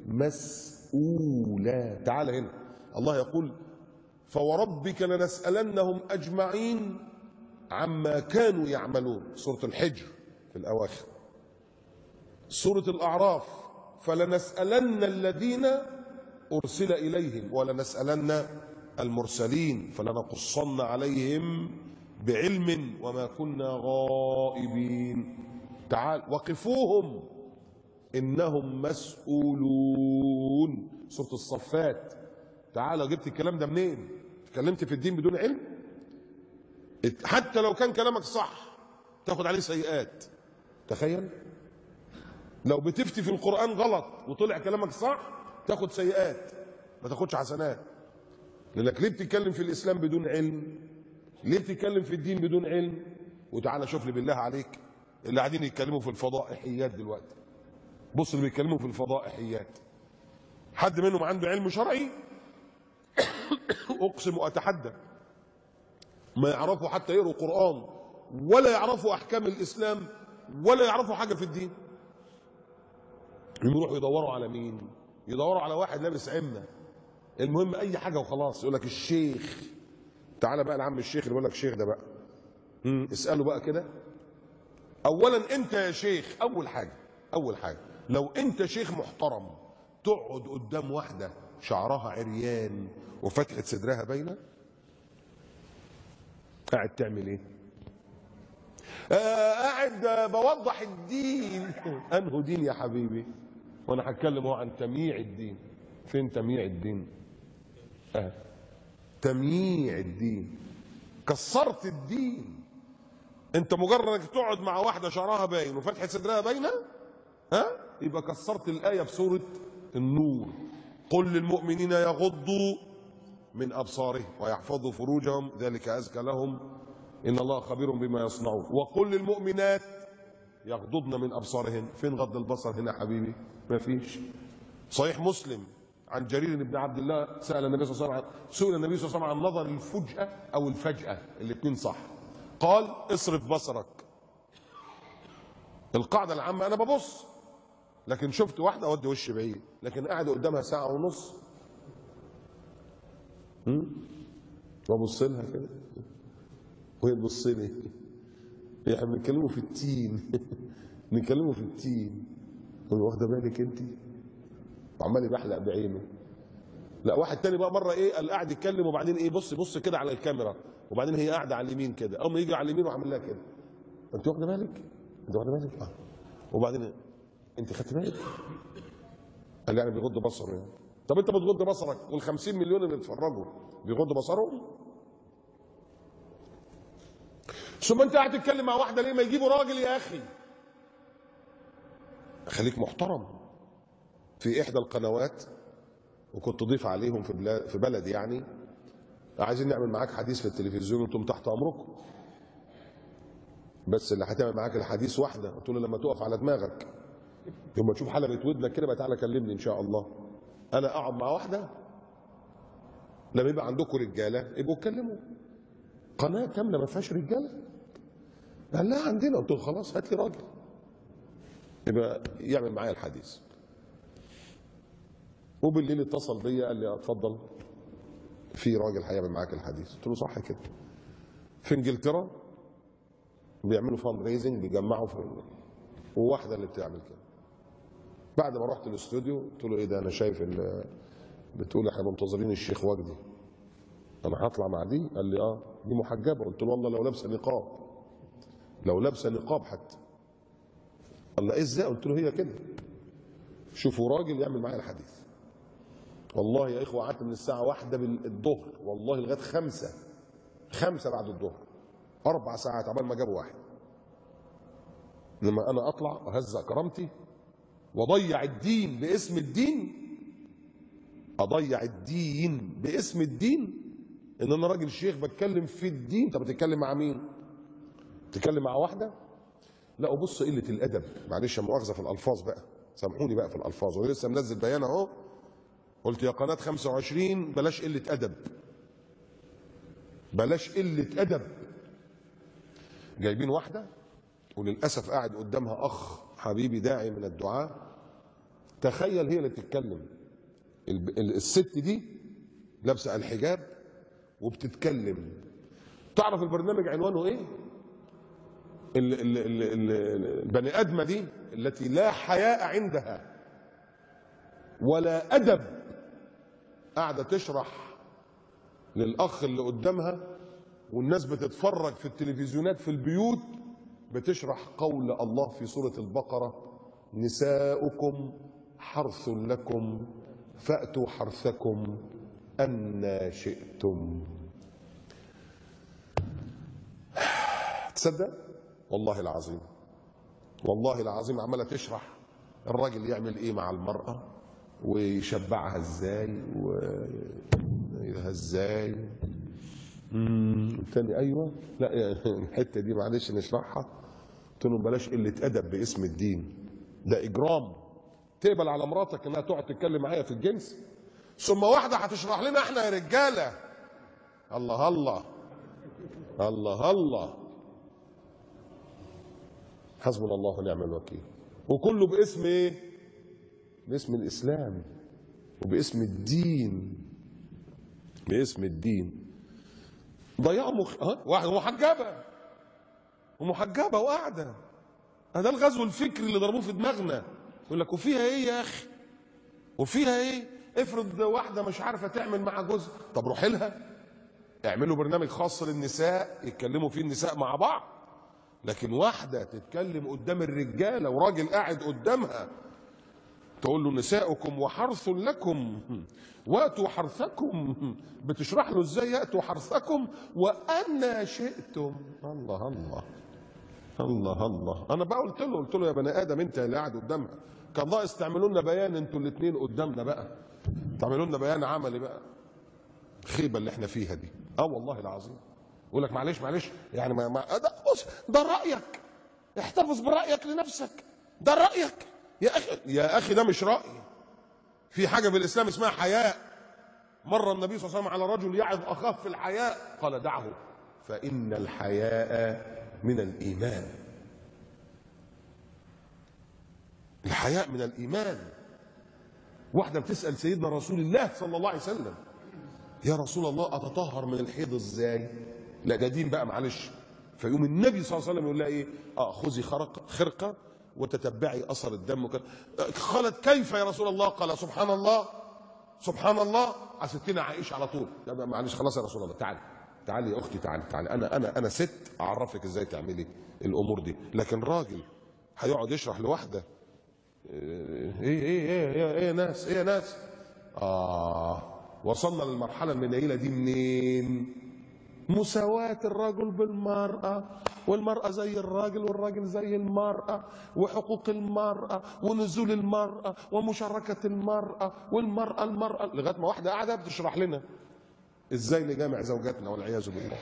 مسؤولا. تعال هنا، الله يقول فوربك لنسألنهم أجمعين عما كانوا يعملون. سورة الحجر في الأواخر. سورة الأعراف فلنسألن الذين أرسل إليهم ولنسألن المرسلين فلنقصن عليهم بعلم وما كنا غائبين. تعال وقفوهم إنهم مسؤولون. سورة الصفات. تعال جبت الكلام ده منين؟ اتكلمت في الدين بدون علم؟ حتى لو كان كلامك صح تاخد عليه سيئات. تخيل لو بتفتي في القرآن غلط وطلع كلامك صح تاخد سيئات، ما تاخدش حسنات. لانك ليه بتتكلم في الاسلام بدون علم؟ ليه بتتكلم في الدين بدون علم؟ وتعالى شوف لي بالله عليك اللي قاعدين يتكلموا في الفضائحيات دلوقتي. بص اللي بيتكلموا في الفضائحيات، حد منهم عنده علم شرعي؟ اقسم واتحدى ما يعرفوا حتى يقروا قرآن، ولا يعرفوا احكام الاسلام، ولا يعرفوا حاجه في الدين. يروحوا يدوروا على مين؟ يدوروا على واحد لابس عمه، المهم اي حاجه وخلاص. يقول لك الشيخ. تعالى بقى لعم الشيخ اللي بيقول لك الشيخ ده بقى، اساله بقى كده. اولا انت يا شيخ، اول حاجه لو انت شيخ محترم تقعد قدام واحده شعرها عريان وفتحه صدرها باينه، قاعد تعمل ايه؟ قاعد بوضح الدين. انه دين يا حبيبي؟ وانا هتكلم هو عن تمييع الدين. فين تمييع الدين؟ تمييع الدين. كسرت الدين. انت مجرد انك تقعد مع واحده شعرها باين وفتحه صدرها باينه، يبقى كسرت الايه في سوره النور. قل للمؤمنين يغضوا من ابصارهم ويحفظوا فروجهم ذلك ازكى لهم ان الله خبير بما يصنعون. وقل للمؤمنات يغضضن من ابصارهن. فين غض البصر هنا يا حبيبي؟ ما فيش. صحيح مسلم عن جرير بن عبد الله سأل النبي صلى الله عليه وسلم، سئل النبي صلى الله عليه وسلم عن نظر الفجأة أو الفجأة، الاثنين صح. قال اصرف بصرك. القاعدة العامة أنا ببص، لكن شفت واحدة أودي وشي بعيد، لكن قاعد قدامها ساعة ونص ببص لها كده وهي تبص لي، احنا بنتكلموا في التين. بنتكلموا في التين. واخده بالك انت؟ وعمال يبحلق بعينه. لا واحد تاني بقى مره ايه قال قاعد يتكلم وبعدين ايه بص كده على الكاميرا وبعدين هي قاعده على اليمين كده، اول ما يجي على اليمين وعامل لها كده. انت واخده بالك؟ انت واخده بالك؟ اه. وبعدين انت خدت بالك؟ قال يعني بيغض بصره يعني. طب انت بتغض بصرك وال50 مليون اللي بيتفرجوا بيغضوا بصرهم؟ ثم انت قاعد تتكلم مع واحده ليه؟ ما يجيبوا راجل يا اخي. خليك محترم. في احدى القنوات وكنت ضيف عليهم في بلد يعني، عايزين نعمل معاك حديث في التلفزيون وانتم تحت امركم، بس اللي هتعمل معاك الحديث واحده. قلت له لما تقف على دماغك، يوم ما تشوف حلقه ودنك كده بقى تعالى كلمني ان شاء الله. انا اقعد مع واحده؟ لما يبقى عندكم رجاله يبقوا اتكلموا. قناه كامله ما فيهاش رجاله؟ قال لا عندنا. قلت له خلاص هات لي راجل يبقى يعمل معايا الحديث. وبالليل اتصل بيا قال لي اتفضل في راجل هيعمل معاك الحديث. قلت له صح كده. في انجلترا بيعملوا فاند ريزنج، بيجمعوا في وواحده اللي بتعمل كده. بعد ما رحت الاستوديو قلت له ايه ده؟ انا شايف بتقول احنا منتظرين الشيخ وجدي، انا هطلع مع دي؟ قال لي اه دي محجبه. قلت له والله لو لابسه نقاب، لو لابسه نقاب حتى. قال لي ازاي؟ قلت له هي كده. شوفوا راجل يعمل معايا الحديث. والله يا اخوه قعدت من الساعه 1 بالظهر والله لغايه 5 بعد الظهر، 4 ساعات عبال ما جابوا واحد. لما انا اطلع واهزق كرامتي واضيع الدين باسم الدين، اضيع الدين باسم الدين، ان انا راجل شيخ بتكلم في الدين. طب بتتكلم مع مين؟ بتتكلم مع واحده؟ لا وبص قله الادب، معلش مؤاخذه في الالفاظ بقى، سامحوني بقى في الالفاظ، وانا لسه منزل بيان اهو قلت يا قناه 25 بلاش قله ادب، بلاش قله ادب. جايبين واحده وللاسف قاعد قدامها اخ حبيبي داعي من الدعاة، تخيل هي اللي بتتكلم. الست دي لابسه الحجاب وبتتكلم. تعرف البرنامج عنوانه ايه؟ البني ادمه دي التي لا حياء عندها ولا ادب قاعده تشرح للاخ اللي قدامها والناس بتتفرج في التلفزيونات في البيوت، بتشرح قول الله في سوره البقره: نساؤكم حرث لكم فأتوا حرثكم أنى شئتم. تصدق؟ والله العظيم، والله العظيم عمالة تشرح الراجل يعمل ايه مع المرأة ويشبعها ازاي ويدها ازاي. الثاني ايوه لا الحته دي معلش نشرحها. قلت لهم بلاش قله ادب باسم الدين، ده اجرام. تقبل على مراتك انها تقعد تتكلم معايا في الجنس؟ ثم واحده هتشرح لنا احنا يا رجاله. الله الله الله الله. حسبنا الله ونعم الوكيل. وكله باسم ايه؟ باسم الاسلام وباسم الدين، باسم الدين. ضيعوا واحده ومحجبه وقاعده. هذا الغزو الفكري اللي ضربوه في دماغنا. يقول لك وفيها ايه يا اخي؟ وفيها ايه؟ افرض واحده مش عارفه تعمل مع جوزها، طب روحي لها اعملوا برنامج خاص للنساء يتكلموا فيه النساء مع بعض. لكن واحده تتكلم قدام الرجاله وراجل قاعد قدامها تقول له نساؤكم وحرث لكم واتوا حرثكم، بتشرح له ازاي ياتوا حرثكم وأنى شئتم. الله الله الله الله. انا بقى قلت له يا بني ادم انت اللي قاعد قدامها كان ناقص تعملوا لنا بيان انتوا الاثنين قدامنا بقى، تعملوا لنا بيان عملي بقى. الخيبه اللي احنا فيها دي والله العظيم. يقول لك معلش يعني ده بص ده رايك، احتفظ برايك لنفسك، ده رايك يا اخي ده مش راي. في حاجه في الاسلام اسمها حياء. مر النبي صلى الله عليه وسلم على رجل يعظ اخاه في الحياء قال دعه فان الحياء من الايمان. الحياء من الايمان. واحده بتسال سيدنا رسول الله صلى الله عليه وسلم: يا رسول الله اتطهر من الحيض ازاي؟ لا ده دين بقى معلش. فيقوم النبي صلى الله عليه وسلم يقول لها ايه؟ خذي خرقه وتتبعي اثر الدم وكذا. قالت كيف يا رسول الله؟ قال سبحان الله سبحان الله. على ستنا عائشه على طول، لا معلش خلاص يا رسول الله، تعالي يا اختي، تعالي انا ست اعرفك ازاي تعملي الامور دي. لكن راجل هيقعد يشرح لوحده ايه يا ناس وصلنا للمرحله المنيله دي منين؟ مساواة الرجل بالمرأة، والمرأة زي الراجل والراجل زي المرأة، وحقوق المرأة ونزول المرأة ومشاركة المرأة المرأة لغاية ما واحدة قاعدة بتشرح لنا ازاي نجامع زوجاتنا والعياذ بالله.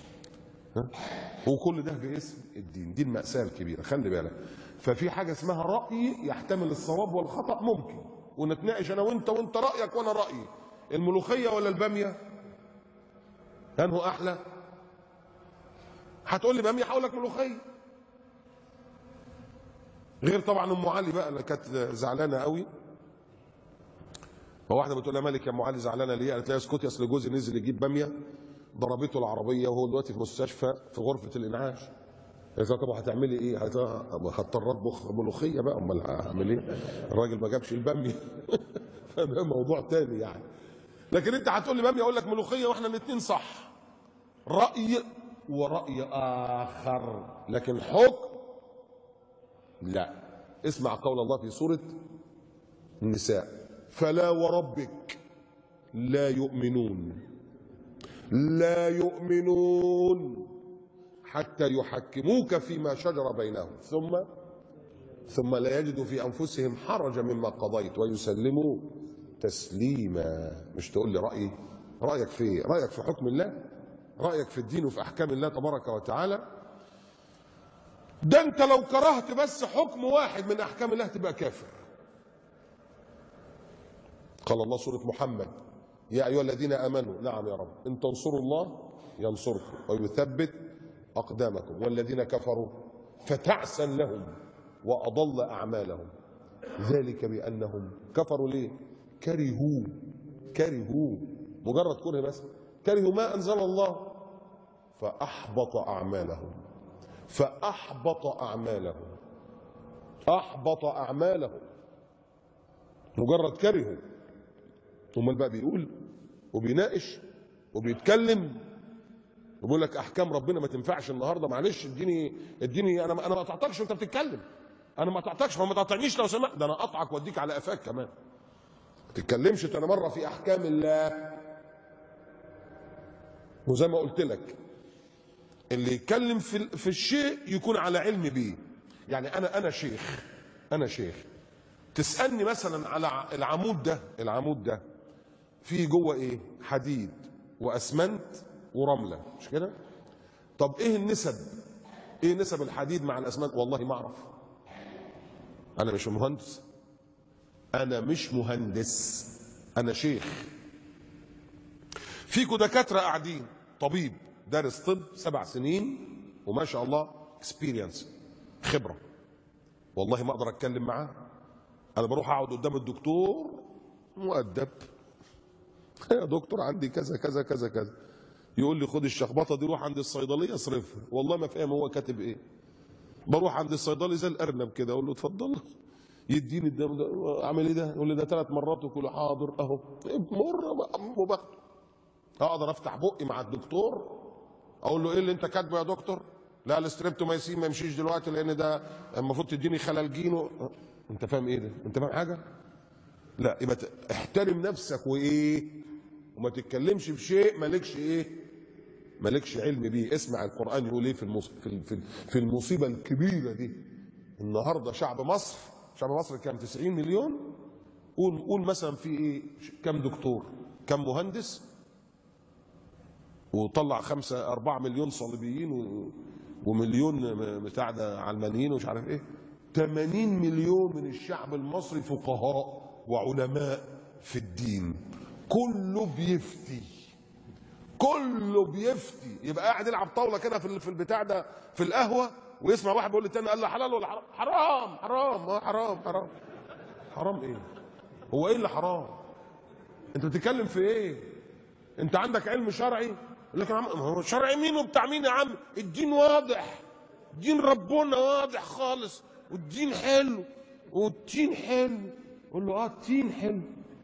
وكل ده باسم الدين. دي المأساة الكبيرة، خلي بالك. ففي حاجة اسمها رأي يحتمل الصواب والخطأ، ممكن ونتناقش انا وانت رأيك وانا رأيي. الملوخية ولا البامية؟ انه احلى؟ هتقول لي باميه، هقول لك ملوخيه. غير طبعا ام علي بقى اللي كانت زعلانه قوي. فواحده بتقول لها مالك يا ام علي زعلانه ليه؟ قالت لها اسكتي اصل جوزي نزل يجيب باميه ضربته العربيه وهو دلوقتي في مستشفى في غرفه الانعاش. قالت لها طب هتعملي ايه؟ قالت لها هضطر اطبخ ملوخيه بقى، امال هعمل ايه؟ الراجل ما جابش الباميه. فده موضوع تاني يعني. لكن انت هتقول لي باميه اقول لك ملوخيه، واحنا الاثنين صح. رأي ورأي آخر، لكن حكم لا. اسمع قول الله في سورة النساء: فلا وربك لا يؤمنون حتى يحكموك فيما شجر بينهم ثم لا يجدوا في أنفسهم حرجا مما قضيت ويسلموا تسليما. مش تقول لي رأيك في ايه؟ رأيك في حكم الله، رأيك في الدين وفي أحكام الله تبارك وتعالى. ده أنت لو كرهت بس حكم واحد من أحكام الله تبقى كافر. قال الله سورة محمد: يا أيها الذين آمنوا، نعم يا رب، إن تنصروا الله ينصركم ويثبت أقدامكم، والذين كفروا فتعسا لهم وأضل أعمالهم، ذلك بأنهم كفروا. ليه؟ كرهوا مجرد كره بس، كرهوا ما أنزل الله فأحبط أعمالهم مجرد كرهوا. امال بقى بيقول وبيناقش وبيتكلم وبيقول لك احكام ربنا ما تنفعش النهارده. معلش اديني انا ما قطعتكش وانت بتتكلم، انا ما قطعتكش، ما تقطعنيش لو سمحت، ده انا اقطعك واديك على قفاك كمان. ما تتكلمش انا مره في احكام الله. وزي ما قلت لك اللي يتكلم في الشيء يكون على علم بيه. يعني انا شيخ تسالني مثلا على العمود ده فيه جوه ايه؟ حديد واسمنت ورمله، مش كده؟ طب ايه نسب الحديد مع الاسمنت؟ والله ما اعرف، انا مش مهندس، انا شيخ. فيكوا دكاتره قاعدين، طبيب دارس طب 7 سنين وما شاء الله اكسبيرينس، خبره، والله ما اقدر اتكلم معاه. انا بروح اقعد قدام الدكتور مؤدب: يا دكتور عندي كذا كذا كذا كذا. يقول لي خد الشخبطه دي روح عند الصيدليه اصرفها. والله ما فاهم هو كاتب ايه. بروح عند الصيدلي زي الارنب كده اقول له اتفضل، يديني الدم ده، اعمل ايه ده؟ يقول لي ده 3 مرات، وكله حاضر اهو، مره وباخده. اقدر افتح بقي مع الدكتور اقول له ايه اللي انت كاتبه يا دكتور؟ لا الاستريبتومايسين ما يمشيش دلوقتي لان ده المفروض تديني خلالجين انت فاهم ايه ده؟ انت فاهم حاجه؟ لا، يبقى احترم نفسك وما تتكلمش في شيء مالكش علم بيه. اسمع القرآن يقول ايه في المصيبة الكبيرة دي. النهارده شعب مصر كام؟ 90 مليون. قول مثلا في ايه؟ كم دكتور؟ كم مهندس؟ وطلع 4 مليون صليبيين ومليون بتاع ده علمانيين ومش عارف ايه. 80 مليون من الشعب المصري فقهاء وعلماء في الدين، كله بيفتي. يبقى قاعد يلعب طاوله كده في البتاع ده في القهوه، ويسمع واحد بيقول للتاني قال له حلال ولا حرام؟ حرام ايه؟ هو ايه اللي حرام؟ انت بتتكلم في ايه؟ انت عندك علم شرعي؟ يقول لك يا عم ما هو شرع مين وبتاع مين يا عم؟ الدين واضح، دين ربنا واضح خالص، والدين حلو والتين حلو. قول له التين حلو.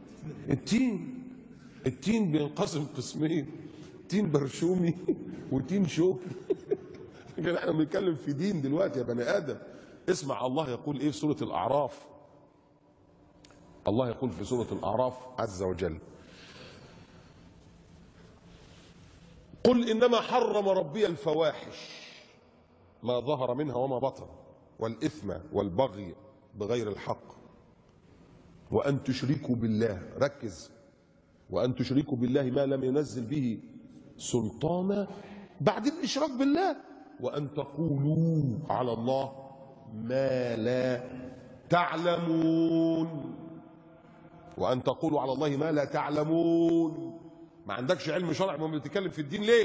التين بينقسم قسمين، تين برشومي وتين شوكي. احنا بنتكلم في دين دلوقتي يا بني ادم. اسمع الله يقول ايه في سوره الاعراف. الله يقول في سوره الاعراف عز وجل: قل انما حرم ربي الفواحش ما ظهر منها وما بطن والاثم والبغي بغير الحق وان تشركوا بالله، ركز، وان تشركوا بالله ما لم ينزل به سلطانا، بعد الاشراك بالله، وان تقولوا على الله ما لا تعلمون. وان تقولوا على الله ما لا تعلمون. ما عندكش علم شرع ما بتتكلم في الدين ليه؟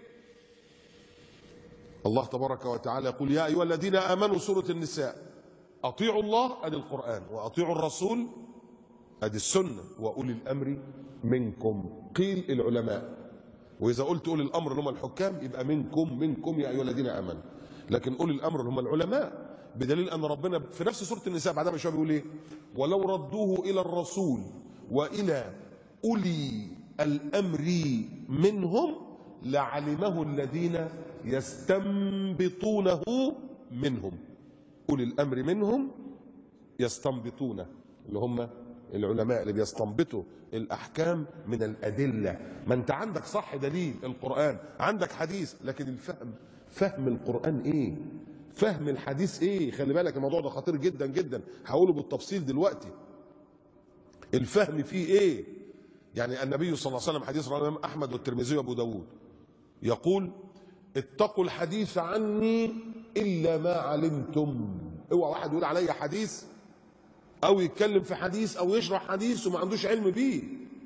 الله تبارك وتعالى يقول: يا ايها الذين امنوا، سوره النساء، اطيعوا الله ادي القران، واطيعوا الرسول ادي السنه، واولي الامر منكم. قيل العلماء، واذا قلت اولي الامر اللي هم الحكام يبقى منكم يا ايها الذين امنوا، لكن اولي الامر اللي هم العلماء، بدليل ان ربنا في نفس سوره النساء بعدها بشويه بيقول ايه؟ ولو ردوه الى الرسول والى اولي الامر منهم لعلمه الذين يستنبطونه منهم. اولي الامر منهم يستنبطونه، اللي هم العلماء اللي بيستنبطوا الاحكام من الادله. ما انت عندك صح دليل القران، عندك حديث، لكن فهم القران ايه؟ فهم الحديث ايه؟ خلي بالك الموضوع ده خطير جدا جدا، هقوله بالتفصيل دلوقتي. الفهم فيه ايه؟ يعني النبي صلى الله عليه وسلم، حديث رواه الامام احمد والترمذي وابو داود، يقول: اتقوا الحديث عني الا ما علمتم. اوعى واحد يقول علي حديث او يتكلم في حديث او يشرح حديث وما عندوش علم بيه.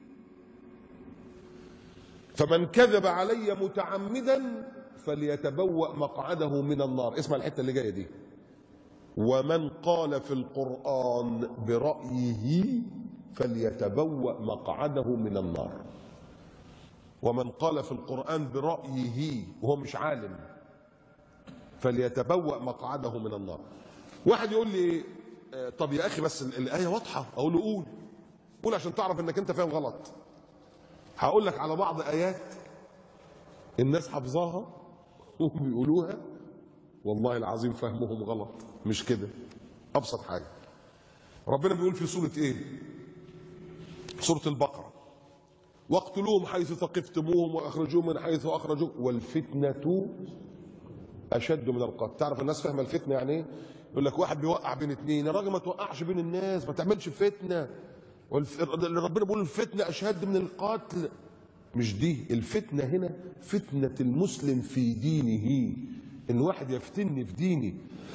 فمن كذب علي متعمدا فليتبوأ مقعده من النار. اسمع الحته اللي جايه دي: ومن قال في القرآن برأيه فليتبوأ مقعده من النار. ومن قال في القرآن برأيه وهو مش عالم فليتبوأ مقعده من النار. واحد يقول لي طب يا اخي بس الآية واضحة. اقول له قول عشان تعرف انك انت فاهم غلط. هقول لك على بعض آيات الناس حافظاها وبيقولوها والله العظيم فهمهم غلط. مش كده؟ ابسط حاجة ربنا بيقول في سورة ايه؟ سورة البقرة: واقتلوهم حيث ثقفتموهم واخرجوهم من حيث اخرجوكم والفتنة اشد من القتل. تعرف الناس فاهمه الفتنه يعني ايه؟ يقول لك واحد بيوقع بين اتنين، يا راجل ما توقعش بين الناس، ما تعملش فتنه. ربنا بيقول الفتنه اشد من القتل. مش دي الفتنه هنا، فتنه المسلم في دينه، ان واحد يفتني في ديني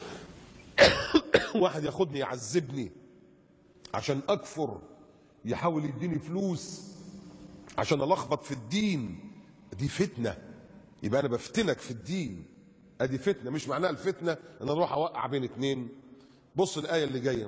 واحد ياخدني يعذبني عشان اكفر، يحاول يديني فلوس عشان الخبط في الدين، دي فتنه. يبقى انا بفتنك في الدين، ادي فتنه. مش معناها الفتنه ان اروح اوقع بين اتنين. بص الايه اللي جايه: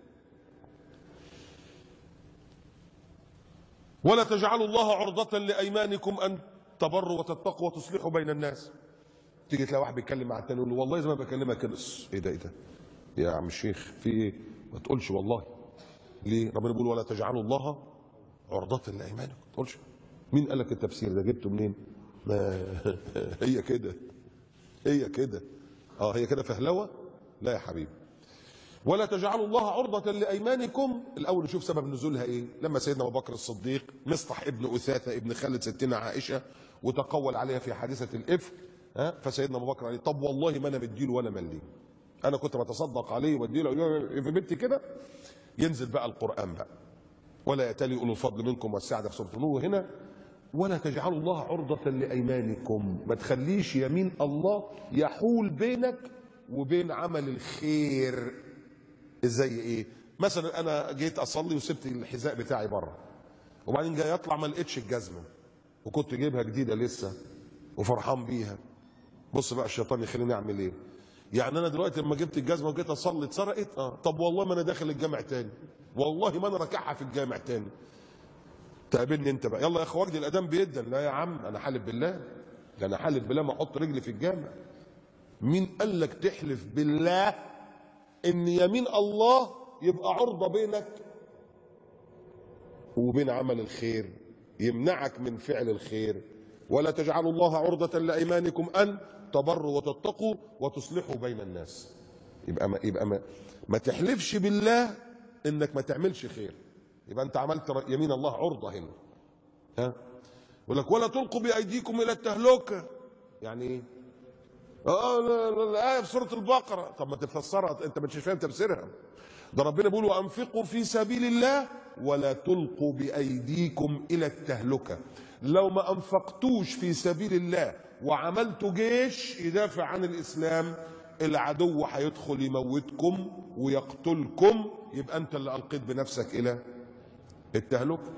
ولا تجعلوا الله عرضة لايمانكم ان تبروا وتتقوا وتصلحوا بين الناس. تيجي تلاقي واحد بيتكلم مع التاني يقول له والله زي ما بكلمك كده. ايه ده يا عم الشيخ في ايه؟ ما تقولش والله. ليه؟ ربنا بيقول ولا تجعلوا الله عرضة لايمانكم. ما تقولش. مين قال لك التفسير ده؟ جبته منين؟ ما هي كده هي كده فهلوه؟ لا يا حبيبي. ولا تجعلوا الله عرضة لأيمانكم. الأول نشوف سبب نزولها إيه؟ لما سيدنا أبو بكر الصديق مصطح ابن أثاثة ابن خالد ستنا عائشة وتقول عليها في حادثة الإفك، فسيدنا أبو بكر قال طب والله ما أنا مديله ولا مليه، أنا كنت بتصدق عليه واديله في بنتي كده. ينزل بقى القرآن بقى: ولا يأتلي أولو الفضل منكم والسعة في سورة النور. هنا ولا تجعلوا الله عرضة لأيمانكم، ما تخليش يمين الله يحول بينك وبين عمل الخير. ازاي ايه؟ مثلا انا جيت اصلي وسبت الحذاء بتاعي بره، وبعدين جاي اطلع ما لقيتش الجزمه وكنت جايبها جديده لسه وفرحان بيها. بص بقى الشيطان يخليني اعمل ايه؟ يعني انا دلوقتي لما جبت الجزمه وجيت اصلي اتسرقت، طب والله ما انا داخل الجامع تاني، والله ما انا راكعها في الجامع تاني. تقابلني انت بقى، يلا يا اخي وجدي الاذان بيدن. لا يا عم انا حالف بالله، ده انا حالف بالله ما احط رجلي في الجامع. مين قال لك تحلف بالله ان يمين الله يبقى عرضه بينك وبين عمل الخير، يمنعك من فعل الخير؟ ولا تجعلوا الله عرضة لأيمانكم أن تبروا وتتقوا وتصلحوا بين الناس. يبقى ما تحلفش بالله انك ما تعملش خير، يبقى انت عملت يمين الله عرضة هنا. ها؟ يقول لك ولا تلقوا بأيديكم إلى التهلكة. يعني ايه؟ الآية في سورة البقرة. طب ما تفسرها، انت مش فاهم تفسيرها. ده ربنا بيقول وأنفقوا في سبيل الله ولا تلقوا بأيديكم إلى التهلكة. لو ما أنفقتوش في سبيل الله وعملتوا جيش يدافع عن الإسلام، العدو هيدخل يموتكم ويقتلكم، يبقى أنت اللي ألقيت بنفسك إلى التهلكة.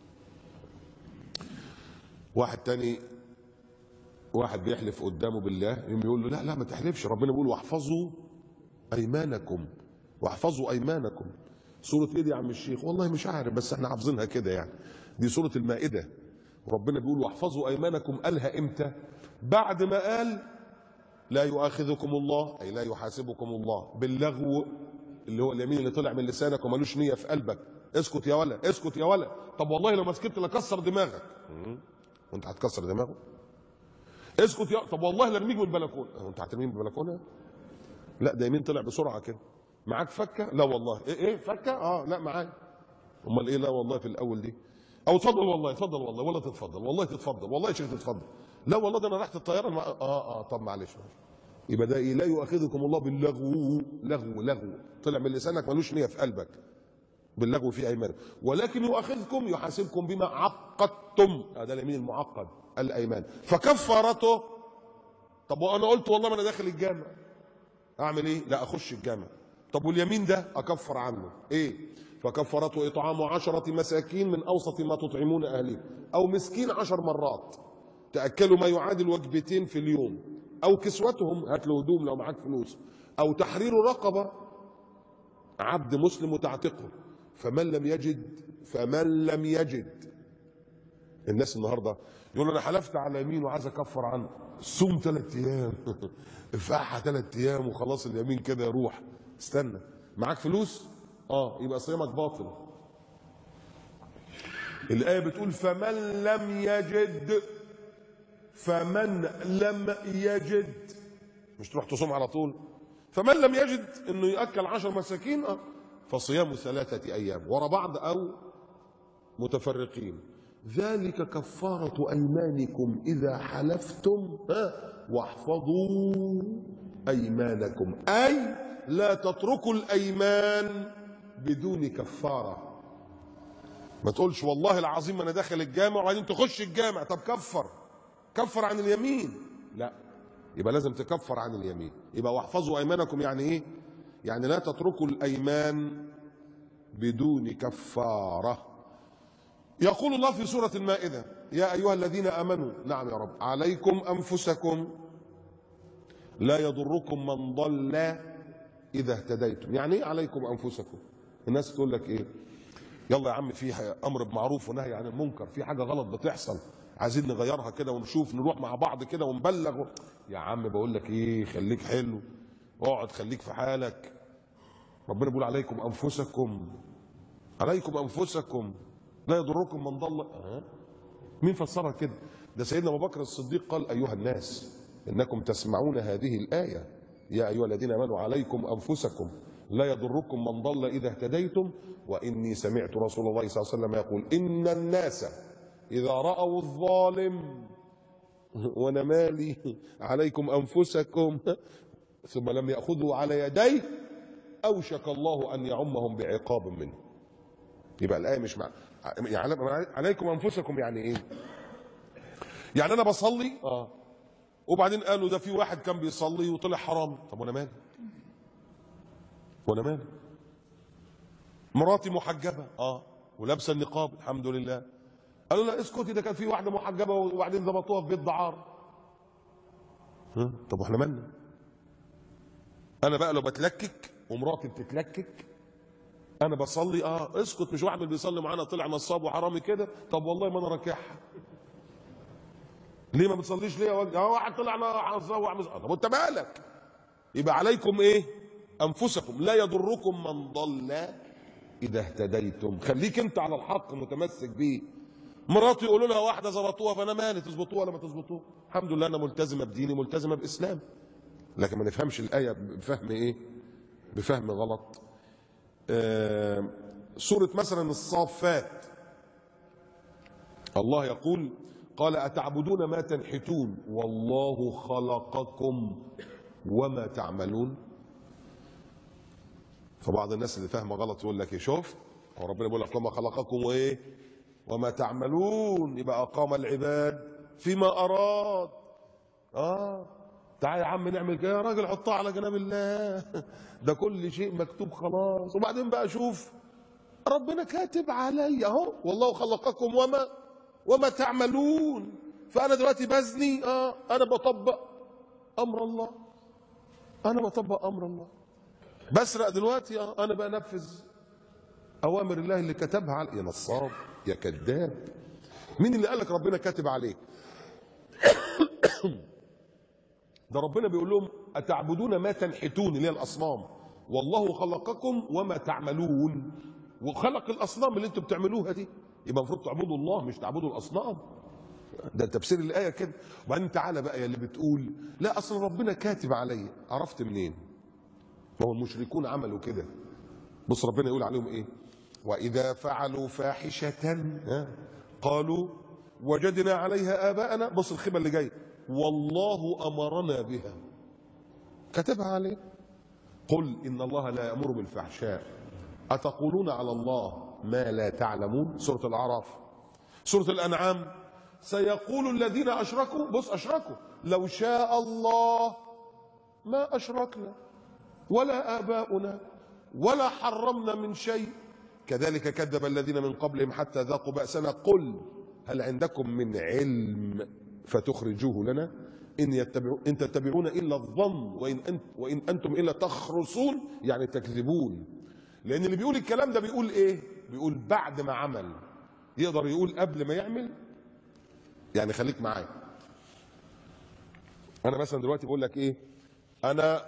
واحد تاني، واحد بيحلف قدامه بالله، يقول له لا لا ما تحلفش، ربنا بيقول واحفظوا أيمانكم، واحفظوا أيمانكم. سورة ايه دي يا عم الشيخ؟ والله مش عارف بس احنا حافظينها كده يعني. دي سورة المائدة، وربنا بيقول واحفظوا أيمانكم. قالها امتى؟ بعد ما قال لا يؤاخذكم الله، أي لا يحاسبكم الله باللغو، اللي هو اليمين اللي طلع من لسانك ومالوش نية في قلبك. اسكت يا ولا، اسكت يا ولا. طب والله لو ما سكت لكسر دماغك. وانت هتكسر دماغه؟ اسكت يا، طب والله لارميك من البلكونه. وانت هترميه من البلكونه؟ لا ده يمين طلع بسرعه كده. معاك فكه؟ لا والله. ايه فكه؟ لا معايا. امال ايه لا والله في الاول دي؟ او اتفضل والله، اتفضل والله، ولا تتفضل والله، تتفضل والله يا شيخ تتفضل. لا والله ده انا رحت الطياره طب معلش. يبقى ده ايه؟ لا يؤاخذكم الله باللغو، لغو طلع من لسانك ملوش نيه في قلبك، باللغو في ايمانك، ولكن يؤاخذكم يحاسبكم بما عقدتم، هذا اليمين المعقد الايمان. فكفارته، طب وانا قلت والله ما انا داخل الجامع، اعمل ايه؟ لا اخش الجامع. طب واليمين ده اكفر عنه ايه؟ فكفرته اطعام 10 مساكين من اوسط ما تطعمون اهليكم، او مسكين 10 مرات تاكلوا ما يعادل وجبتين في اليوم، او كسوتهم، هات له هدوم لو معاك فلوس، او تحرير رقبه عبد مسلم وتعتقه. فمن لم يجد. الناس النهارده يقول انا حلفت على يمين وعايز اكفر عنه. صوم 3 ايام افقعها 3 ايام وخلاص اليمين كده يروح. استنى، معاك فلوس؟ يبقى صيامك باطل. الآية بتقول فمن لم يجد، مش تروح تصوم على طول. فمن لم يجد انه يأكل 10 مساكين فصيام 3 ايام ورا بعض او متفرقين. ذلك كفارة أيمانكم إذا حلفتم واحفظوا أيمانكم، أي لا تتركوا الأيمان بدون كفارة. ما تقولش والله العظيم أنا داخل الجامع وبعدين تخش الجامع. طب كفر عن اليمين. لا، يبقى لازم تكفر عن اليمين. يبقى واحفظوا أيمانكم يعني إيه؟ يعني لا تتركوا الأيمان بدون كفارة. يقول الله في سورة المائدة يا أيها الذين آمنوا، نعم يا رب، عليكم أنفسكم لا يضركم من ضل إذا اهتديتم. يعني إيه عليكم أنفسكم؟ الناس تقول لك إيه؟ يلا يا عم في أمر بمعروف ونهي عن المنكر، في حاجة غلط بتحصل عايزين نغيرها كده ونشوف، نروح مع بعض كده ونبلغ. يا عم بقول لك إيه، خليك حلو، اقعد خليك في حالك. ربنا بيقول عليكم أنفسكم، عليكم أنفسكم لا يضركم من ضل. مين فسرها كده؟ ده سيدنا ابو بكر الصديق قال ايها الناس انكم تسمعون هذه الايه يا ايها الذين امنوا عليكم انفسكم لا يضركم من ضل اذا اهتديتم، واني سمعت رسول الله صلى الله عليه وسلم يقول ان الناس اذا راوا الظالم، وانا مالي، عليكم انفسكم، ثم لم ياخذوا على يديه اوشك الله ان يعمهم بعقاب منه. يبقى الايه مش يعني عليكم انفسكم يعني ايه؟ يعني انا بصلي وبعدين قالوا ده في واحد كان بيصلي وطلع حرام. طب وانا مالي؟ مراتي محجبه ولابسه النقاب الحمد لله. قالوا لا اسكتي، ده كان في واحده محجبه وبعدين ظبطوها في بيت دعار. طب واحنا مالنا؟ انا بقى لو بتلكك ومراتي بتتلكك انا بصلي اسكت، مش واحد اللي بيصلي معانا طلع نصاب وحرامي كده؟ طب والله ما انا راكعها. ليه ما بتصليش ليه يا وجه؟ واحد طلع نصاب. طب انت مالك؟ يبقى عليكم ايه؟ انفسكم، لا يضركم من ضل اذا اهتديتم. خليك انت على الحق متمسك بيه. مراتي يقولوا لها واحده ظبطوها، فانا مالي تظبطوها ولا ما تظبطوها؟ الحمد لله انا ملتزمه بديني، ملتزمه باسلام. لكن ما نفهمش الايه بفهم ايه؟ بفهم غلط. سوره مثلا الصافات، الله يقول: قال أتعبدون ما تنحتون والله خلقكم وما تعملون. فبعض الناس اللي فاهمه غلط يقول لك شوف، هو ربنا بيقول لك وما خلقكم وايه؟ وما تعملون، يبقى اقام العباد فيما اراد. تعال يا عم نعمل كده يا راجل، حطها على جناب الله. ده كل شيء مكتوب خلاص. وبعدين بقى شوف، ربنا كاتب علي اهو، والله خلقكم وما تعملون. فانا دلوقتي بزني، انا بطبق امر الله، انا بطبق امر الله. بسرق دلوقتي، انا بنفذ اوامر الله اللي كتبها علي. يا نصاب يا كذاب، مين اللي قال لك ربنا كاتب عليك؟ ده ربنا بيقول لهم اتعبدون ما تنحتون، اللي هي الاصنام، والله خلقكم وما تعملون. وخلق الاصنام اللي انتم بتعملوها دي، يبقى المفروض تعبدوا الله مش تعبدوا الاصنام. ده تفسير الايه كده. وبعدين تعالى بقى يا اللي بتقول لا اصل ربنا كاتب عليا، عرفت منين؟ ما هو المشركون عملوا كده. بص ربنا يقول عليهم ايه؟ واذا فعلوا فاحشه قالوا وجدنا عليها اباءنا. بص الخيبه اللي جايه، والله امرنا بها، كتبها عليه. قل ان الله لا يامر بالفحشاء اتقولون على الله ما لا تعلمون. سوره الاعراف. سوره الانعام، سيقول الذين اشركوا، بص اشركوا، لو شاء الله ما اشركنا ولا اباؤنا ولا حرمنا من شيء كذلك كذب الذين من قبلهم حتى ذاقوا بأسنا. قل هل عندكم من علم فتخرجوه لنا إن تتبعون إلا الظن وإن أنتم إلا تخرصون، يعني تكذبون. لأن اللي بيقول الكلام ده بيقول إيه؟ بيقول بعد ما عمل. يقدر يقول قبل ما يعمل؟ يعني خليك معايا. أنا مثلا دلوقتي بقول لك إيه؟ أنا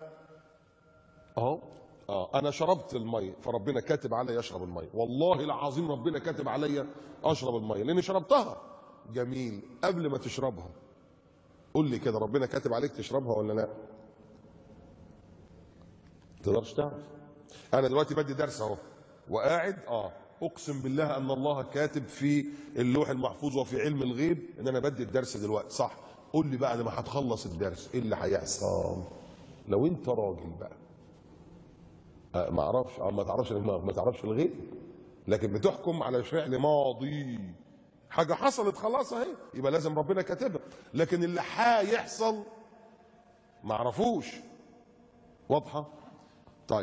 انا شربت الميه، فربنا كاتب علي اشرب الميه. والله العظيم ربنا كاتب علي اشرب الميه لاني شربتها. جميل، قبل ما تشربها قول لي كده، ربنا كاتب عليك تشربها ولا لا؟ تقدرش تعرف. انا دلوقتي بدي درس اهو وقاعد، اقسم بالله ان الله كاتب في اللوح المحفوظ وفي علم الغيب ان انا بدي الدرس دلوقتي، صح؟ قول لي بعد ما هتخلص الدرس ايه اللي هيحصل لو انت راجل بقى؟ ما اعرفش، ما تعرفش الغيب، لكن بتحكم على فعل ماضي، حاجه حصلت خلاص اهي، يبقى لازم ربنا كاتبها. لكن اللي هيحصل ما اعرفوش. واضحه؟ طيب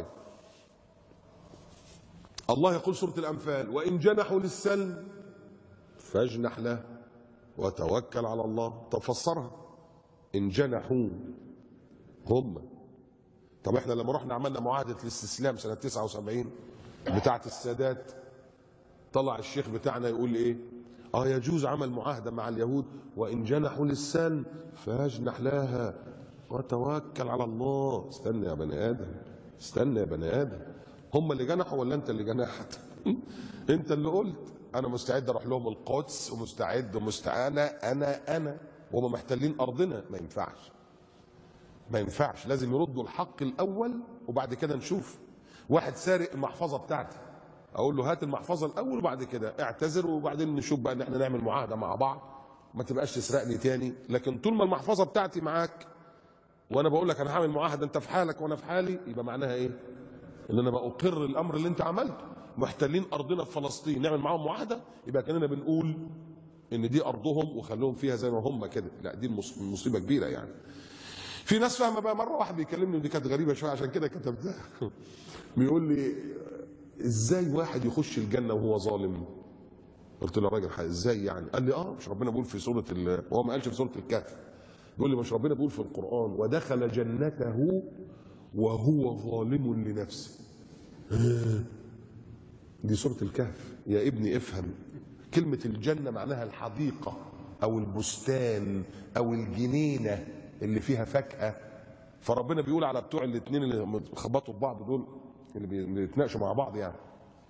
الله يقول سوره الانفال: وان جنحوا للسلم فاجنح له وتوكل على الله. تفسرها، ان جنحوا هم. طب احنا لما رحنا عملنا معاهده الاستسلام سنه 79 بتاعه السادات، طلع الشيخ بتاعنا يقول ايه؟ يجوز عمل معاهده مع اليهود وان جنحوا للسلم فاجنح لها وتوكل على الله. استنى يا بني ادم، استنى يا بني ادم، هم اللي جنحوا ولا انت اللي جنحت؟ انت اللي قلت انا مستعد اروح لهم القدس ومستعد ومستعانه انا وهم محتلين ارضنا. ما ينفعش، ما ينفعش، لازم يردوا الحق الاول وبعد كده نشوف. واحد سارق المحفظه بتاعتي، اقول له هات المحفظه الاول وبعد كده اعتذر وبعدين نشوف بقى ان احنا نعمل معاهده مع بعض، ما تبقاش تسرقني تاني. لكن طول ما المحفظه بتاعتي معاك وانا بقول لك انا هعمل معاهده، انت في حالك وانا في حالي، يبقى معناها ايه؟ ان انا بأقر الامر اللي انت عملته. محتلين ارضنا في فلسطين نعمل معاهم معاهده، يبقى كاننا بنقول ان دي ارضهم وخلوهم فيها زي ما هم كده. لا دي مصيبه كبيره يعني. في ناس فاهمه بقى. مره واحد بيكلمني ودي كانت غريبه شويه عشان كده كتبتها. بيقول لي ازاي واحد يخش الجنه وهو ظالم؟ قلت له يا راجل ازاي يعني؟ قال لي مش ربنا بيقول في سوره هو ما قالش في سوره الكهف، بيقول لي مش ربنا بيقول في القران ودخل جنته وهو ظالم لنفسه؟ دي سورة الكهف. يا ابني افهم، كلمة الجنة معناها الحديقة أو البستان أو الجنينة اللي فيها فاكهة. فربنا بيقول على بتوع الاثنين اللي خبطوا في بعض دول، اللي بيتناقشوا مع بعض يعني،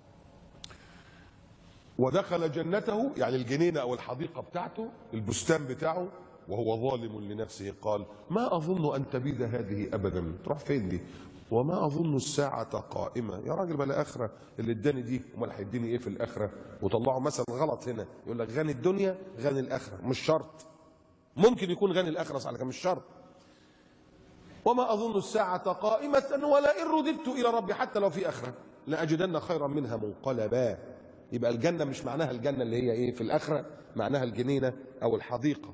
ودخل جنته، يعني الجنينة أو الحديقة بتاعته، البستان بتاعه، وهو ظالم لنفسه قال ما أظن أن تبيد هذه أبدا. تروح فين دي؟ وما أظن الساعة قائمة. يا راجل بلا آخرة، اللي اداني دي امال هيديني إيه في الآخرة؟ وطلعوا مثل غلط هنا، يقول لك غني الدنيا غني الآخرة. مش شرط، ممكن يكون غني الآخرة صح، لكن مش شرط. وما أظن الساعة قائمة ولئن رددت إلى ربي حتى لو في آخرة لأجدن خيرا منها منقلبا. يبقى الجنة مش معناها الجنة اللي هي إيه في الآخرة، معناها الجنينة أو الحديقة.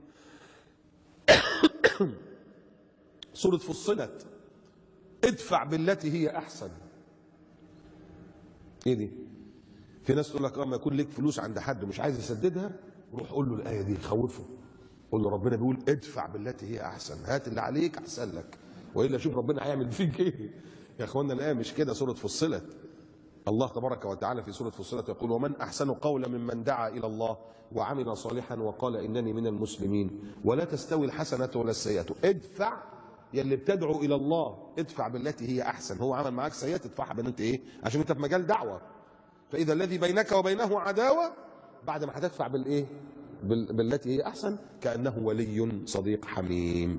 سورة فصلت، ادفع بالتي هي أحسن. إيه دي؟ في ناس تقول لك لما يكون لك فلوس عند حد ومش عايز يسددها، روح قول له الآية دي خوفه، قول له ربنا بيقول ادفع بالتي هي أحسن، هات اللي عليك أحسن لك، وإلا شوف ربنا هيعمل فيك إيه. يا إخوانا الآية مش كده. سورة فصلت، الله تبارك وتعالى في سورة فصلت يقول ومن أحسن قولا ممن دعا إلى الله وعمل صالحا وقال إنني من المسلمين ولا تستوي الحسنة ولا السيئة. ادفع يلي بتدعو إلى الله، ادفع بالتي هي أحسن. هو عمل معاك سيئة تدفعها بان انت إيه؟ عشان انت في مجال دعوة. فإذا الذي بينك وبينه عداوة بعد ما هتدفع بالإيه؟ بالتي هي أحسن كأنه ولي صديق حميم.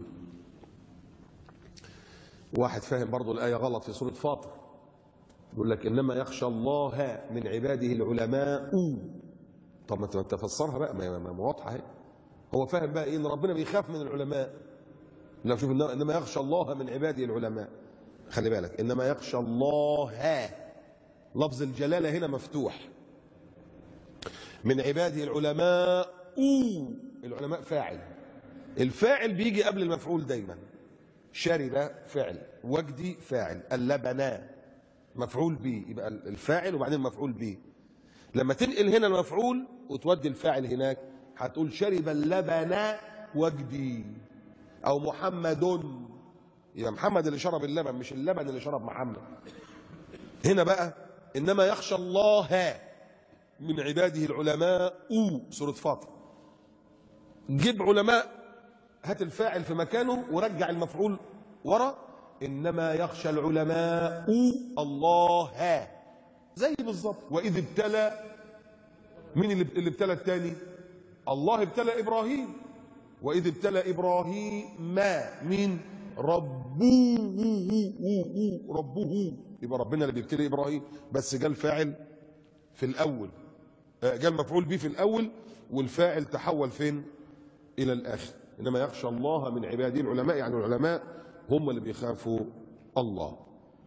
واحد فاهم برضو الآية غلط في سورة فاطر، يقول لك انما يخشى الله من عباده العلماء. طب ما تفسرها بقى، ما واضحه اهي. هو فاهم بقى ايه؟ ان ربنا بيخاف من العلماء. لو شوف انما يخشى الله من عباده العلماء، خلي بالك انما يخشى الله، لفظ الجلاله هنا مفتوح، من عباده العلماء. العلماء فاعل، الفاعل بيجي قبل المفعول دايما. شرب فعل، وجدي فاعل، اللبنا مفعول به، يبقى الفاعل وبعدين مفعول به. لما تنقل هنا المفعول وتودي الفاعل هناك هتقول شرب اللبن وجدي، او محمد، يبقى محمد اللي شرب اللبن مش اللبن اللي شرب محمد. هنا بقى انما يخشى الله من عباده العلماء، سورة فاطر. جيب علماء، هات الفاعل في مكانه ورجع المفعول ورا. انما يخشى العلماء الله، زي بالظبط. واذ ابتلى، مين اللي ابتلى الثاني؟ الله ابتلى ابراهيم. واذ ابتلى ابراهيم مين؟ ربه، يبقى ربنا اللي بيبتلي ابراهيم، بس جاء الفاعل في الاول، جاء المفعول به في الاول والفاعل تحول فين؟ الى الاخر. انما يخشى الله من عباده العلماء، يعني العلماء هم اللي بيخافوا الله.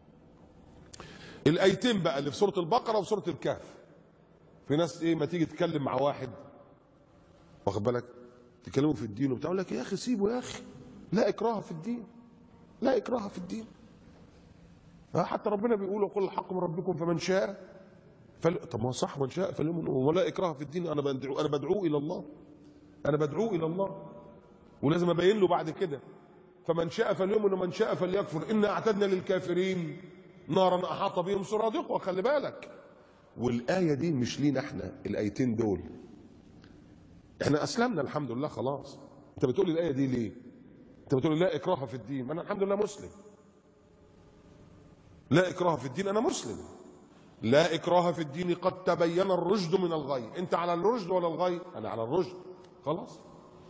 الايتين بقى اللي في سوره البقره وسوره الكهف، في ناس ايه ما تيجي تتكلم مع واحد، واخد بالك، تكلموا في الدين وبتاع، يقول لك يا اخي سيبه يا اخي، لا اكراه في الدين، لا اكراه في الدين. حتى ربنا بيقول وقل الحق من ربكم فمن شاء طب ما هو صح، من شاء فليؤمن ولا اكراه في الدين. انا بدعوه الى الله، انا بدعوه الى الله، ولازم ابين له بعد كده فمن شاء فليؤمن ومن شاء فليكفر انا اعتدنا للكافرين نارا احاط بهم سرادقها. خلي بالك، والايه دي مش لينا احنا، الايتين دول احنا اسلمنا الحمد لله خلاص. انت بتقول الايه دي ليه؟ انت بتقول لا اكراه في الدين، ما انا الحمد لله مسلم. لا اكراه في الدين، انا مسلم. لا اكراه في الدين قد تبين الرشد من الغي. انت على الرشد ولا الغي؟ انا على الرشد خلاص.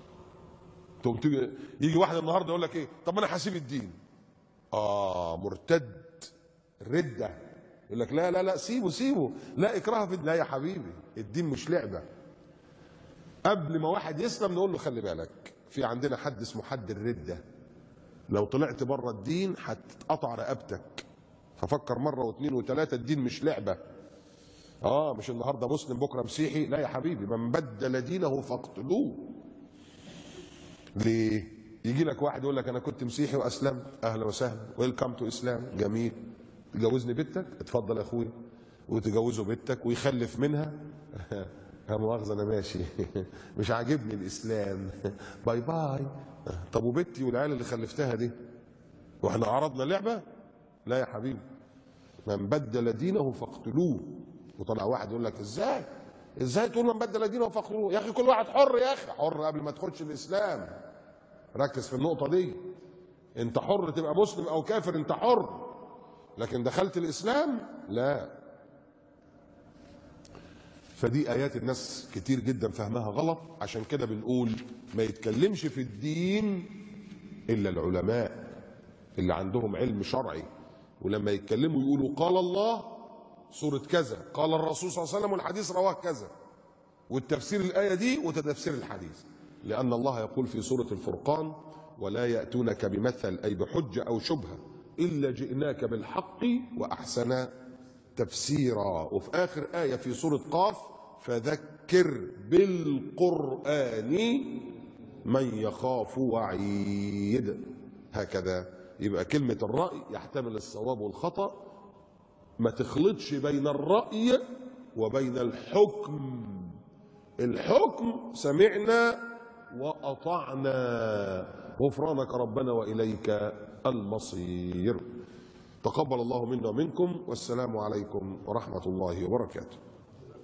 يجي واحد النهارده يقول لك ايه؟ طب انا هسيب الدين. مرتد، رده. يقول لك لا لا لا سيبه، لا اكراه في الدين. لا يا حبيبي، الدين مش لعبه. قبل ما واحد يسلم نقول له خلي بالك، في عندنا حد اسمه حد الرده، لو طلعت بره الدين هتتقطع رقبتك، ففكر مره واثنين وثلاثه، الدين مش لعبه. مش النهارده مسلم بكره مسيحي، لا يا حبيبي، من بدل دينه فاقتلوه. ليه؟ يجي لك واحد يقول لك انا كنت مسيحي واسلمت، اهلا وسهلا، ويلكم تو اسلام، جميل، تجوزني بنتك؟ اتفضل يا اخويا، وتجوزه بنتك ويخلف منها. لا مؤاخذه انا ماشي، مش عاجبني الاسلام، باي باي. طب وبنتي والعيال اللي خلفتها دي، واحنا عرضنا لعبه؟ لا يا حبيبي، من بدل دينه فاقتلوه. وطلع واحد يقول لك ازاي تقول من بدل دينه فاقتلوه؟ يا اخي كل واحد حر، يا اخي حر قبل ما تخش الاسلام. ركز في النقطه دي. انت حر تبقى مسلم او كافر، انت حر، لكن دخلت الاسلام لا. فدي ايات الناس كتير جدا فهمها غلط. عشان كده بنقول ما يتكلمش في الدين الا العلماء اللي عندهم علم شرعي، ولما يتكلموا يقولوا قال الله سورة كذا، قال الرسول صلى الله عليه وسلم والحديث رواه كذا، والتفسير الآية دي وتفسير الحديث. لأن الله يقول في سورة الفرقان ولا يأتونك بمثل أي بحجة أو شبهة إلا جئناك بالحق وأحسن تفسيرا. وفي آخر آية في سورة قاف فذكر بالقرآن من يخاف وعيد. هكذا يبقى كلمة الرأي يحتمل الصواب والخطأ، ما تخلطش بين الرأي وبين الحكم. الحكم سمعنا وأطعنا غفرانك ربنا وإليك المصير. تقبل الله منا ومنكم، والسلام عليكم ورحمة الله وبركاته.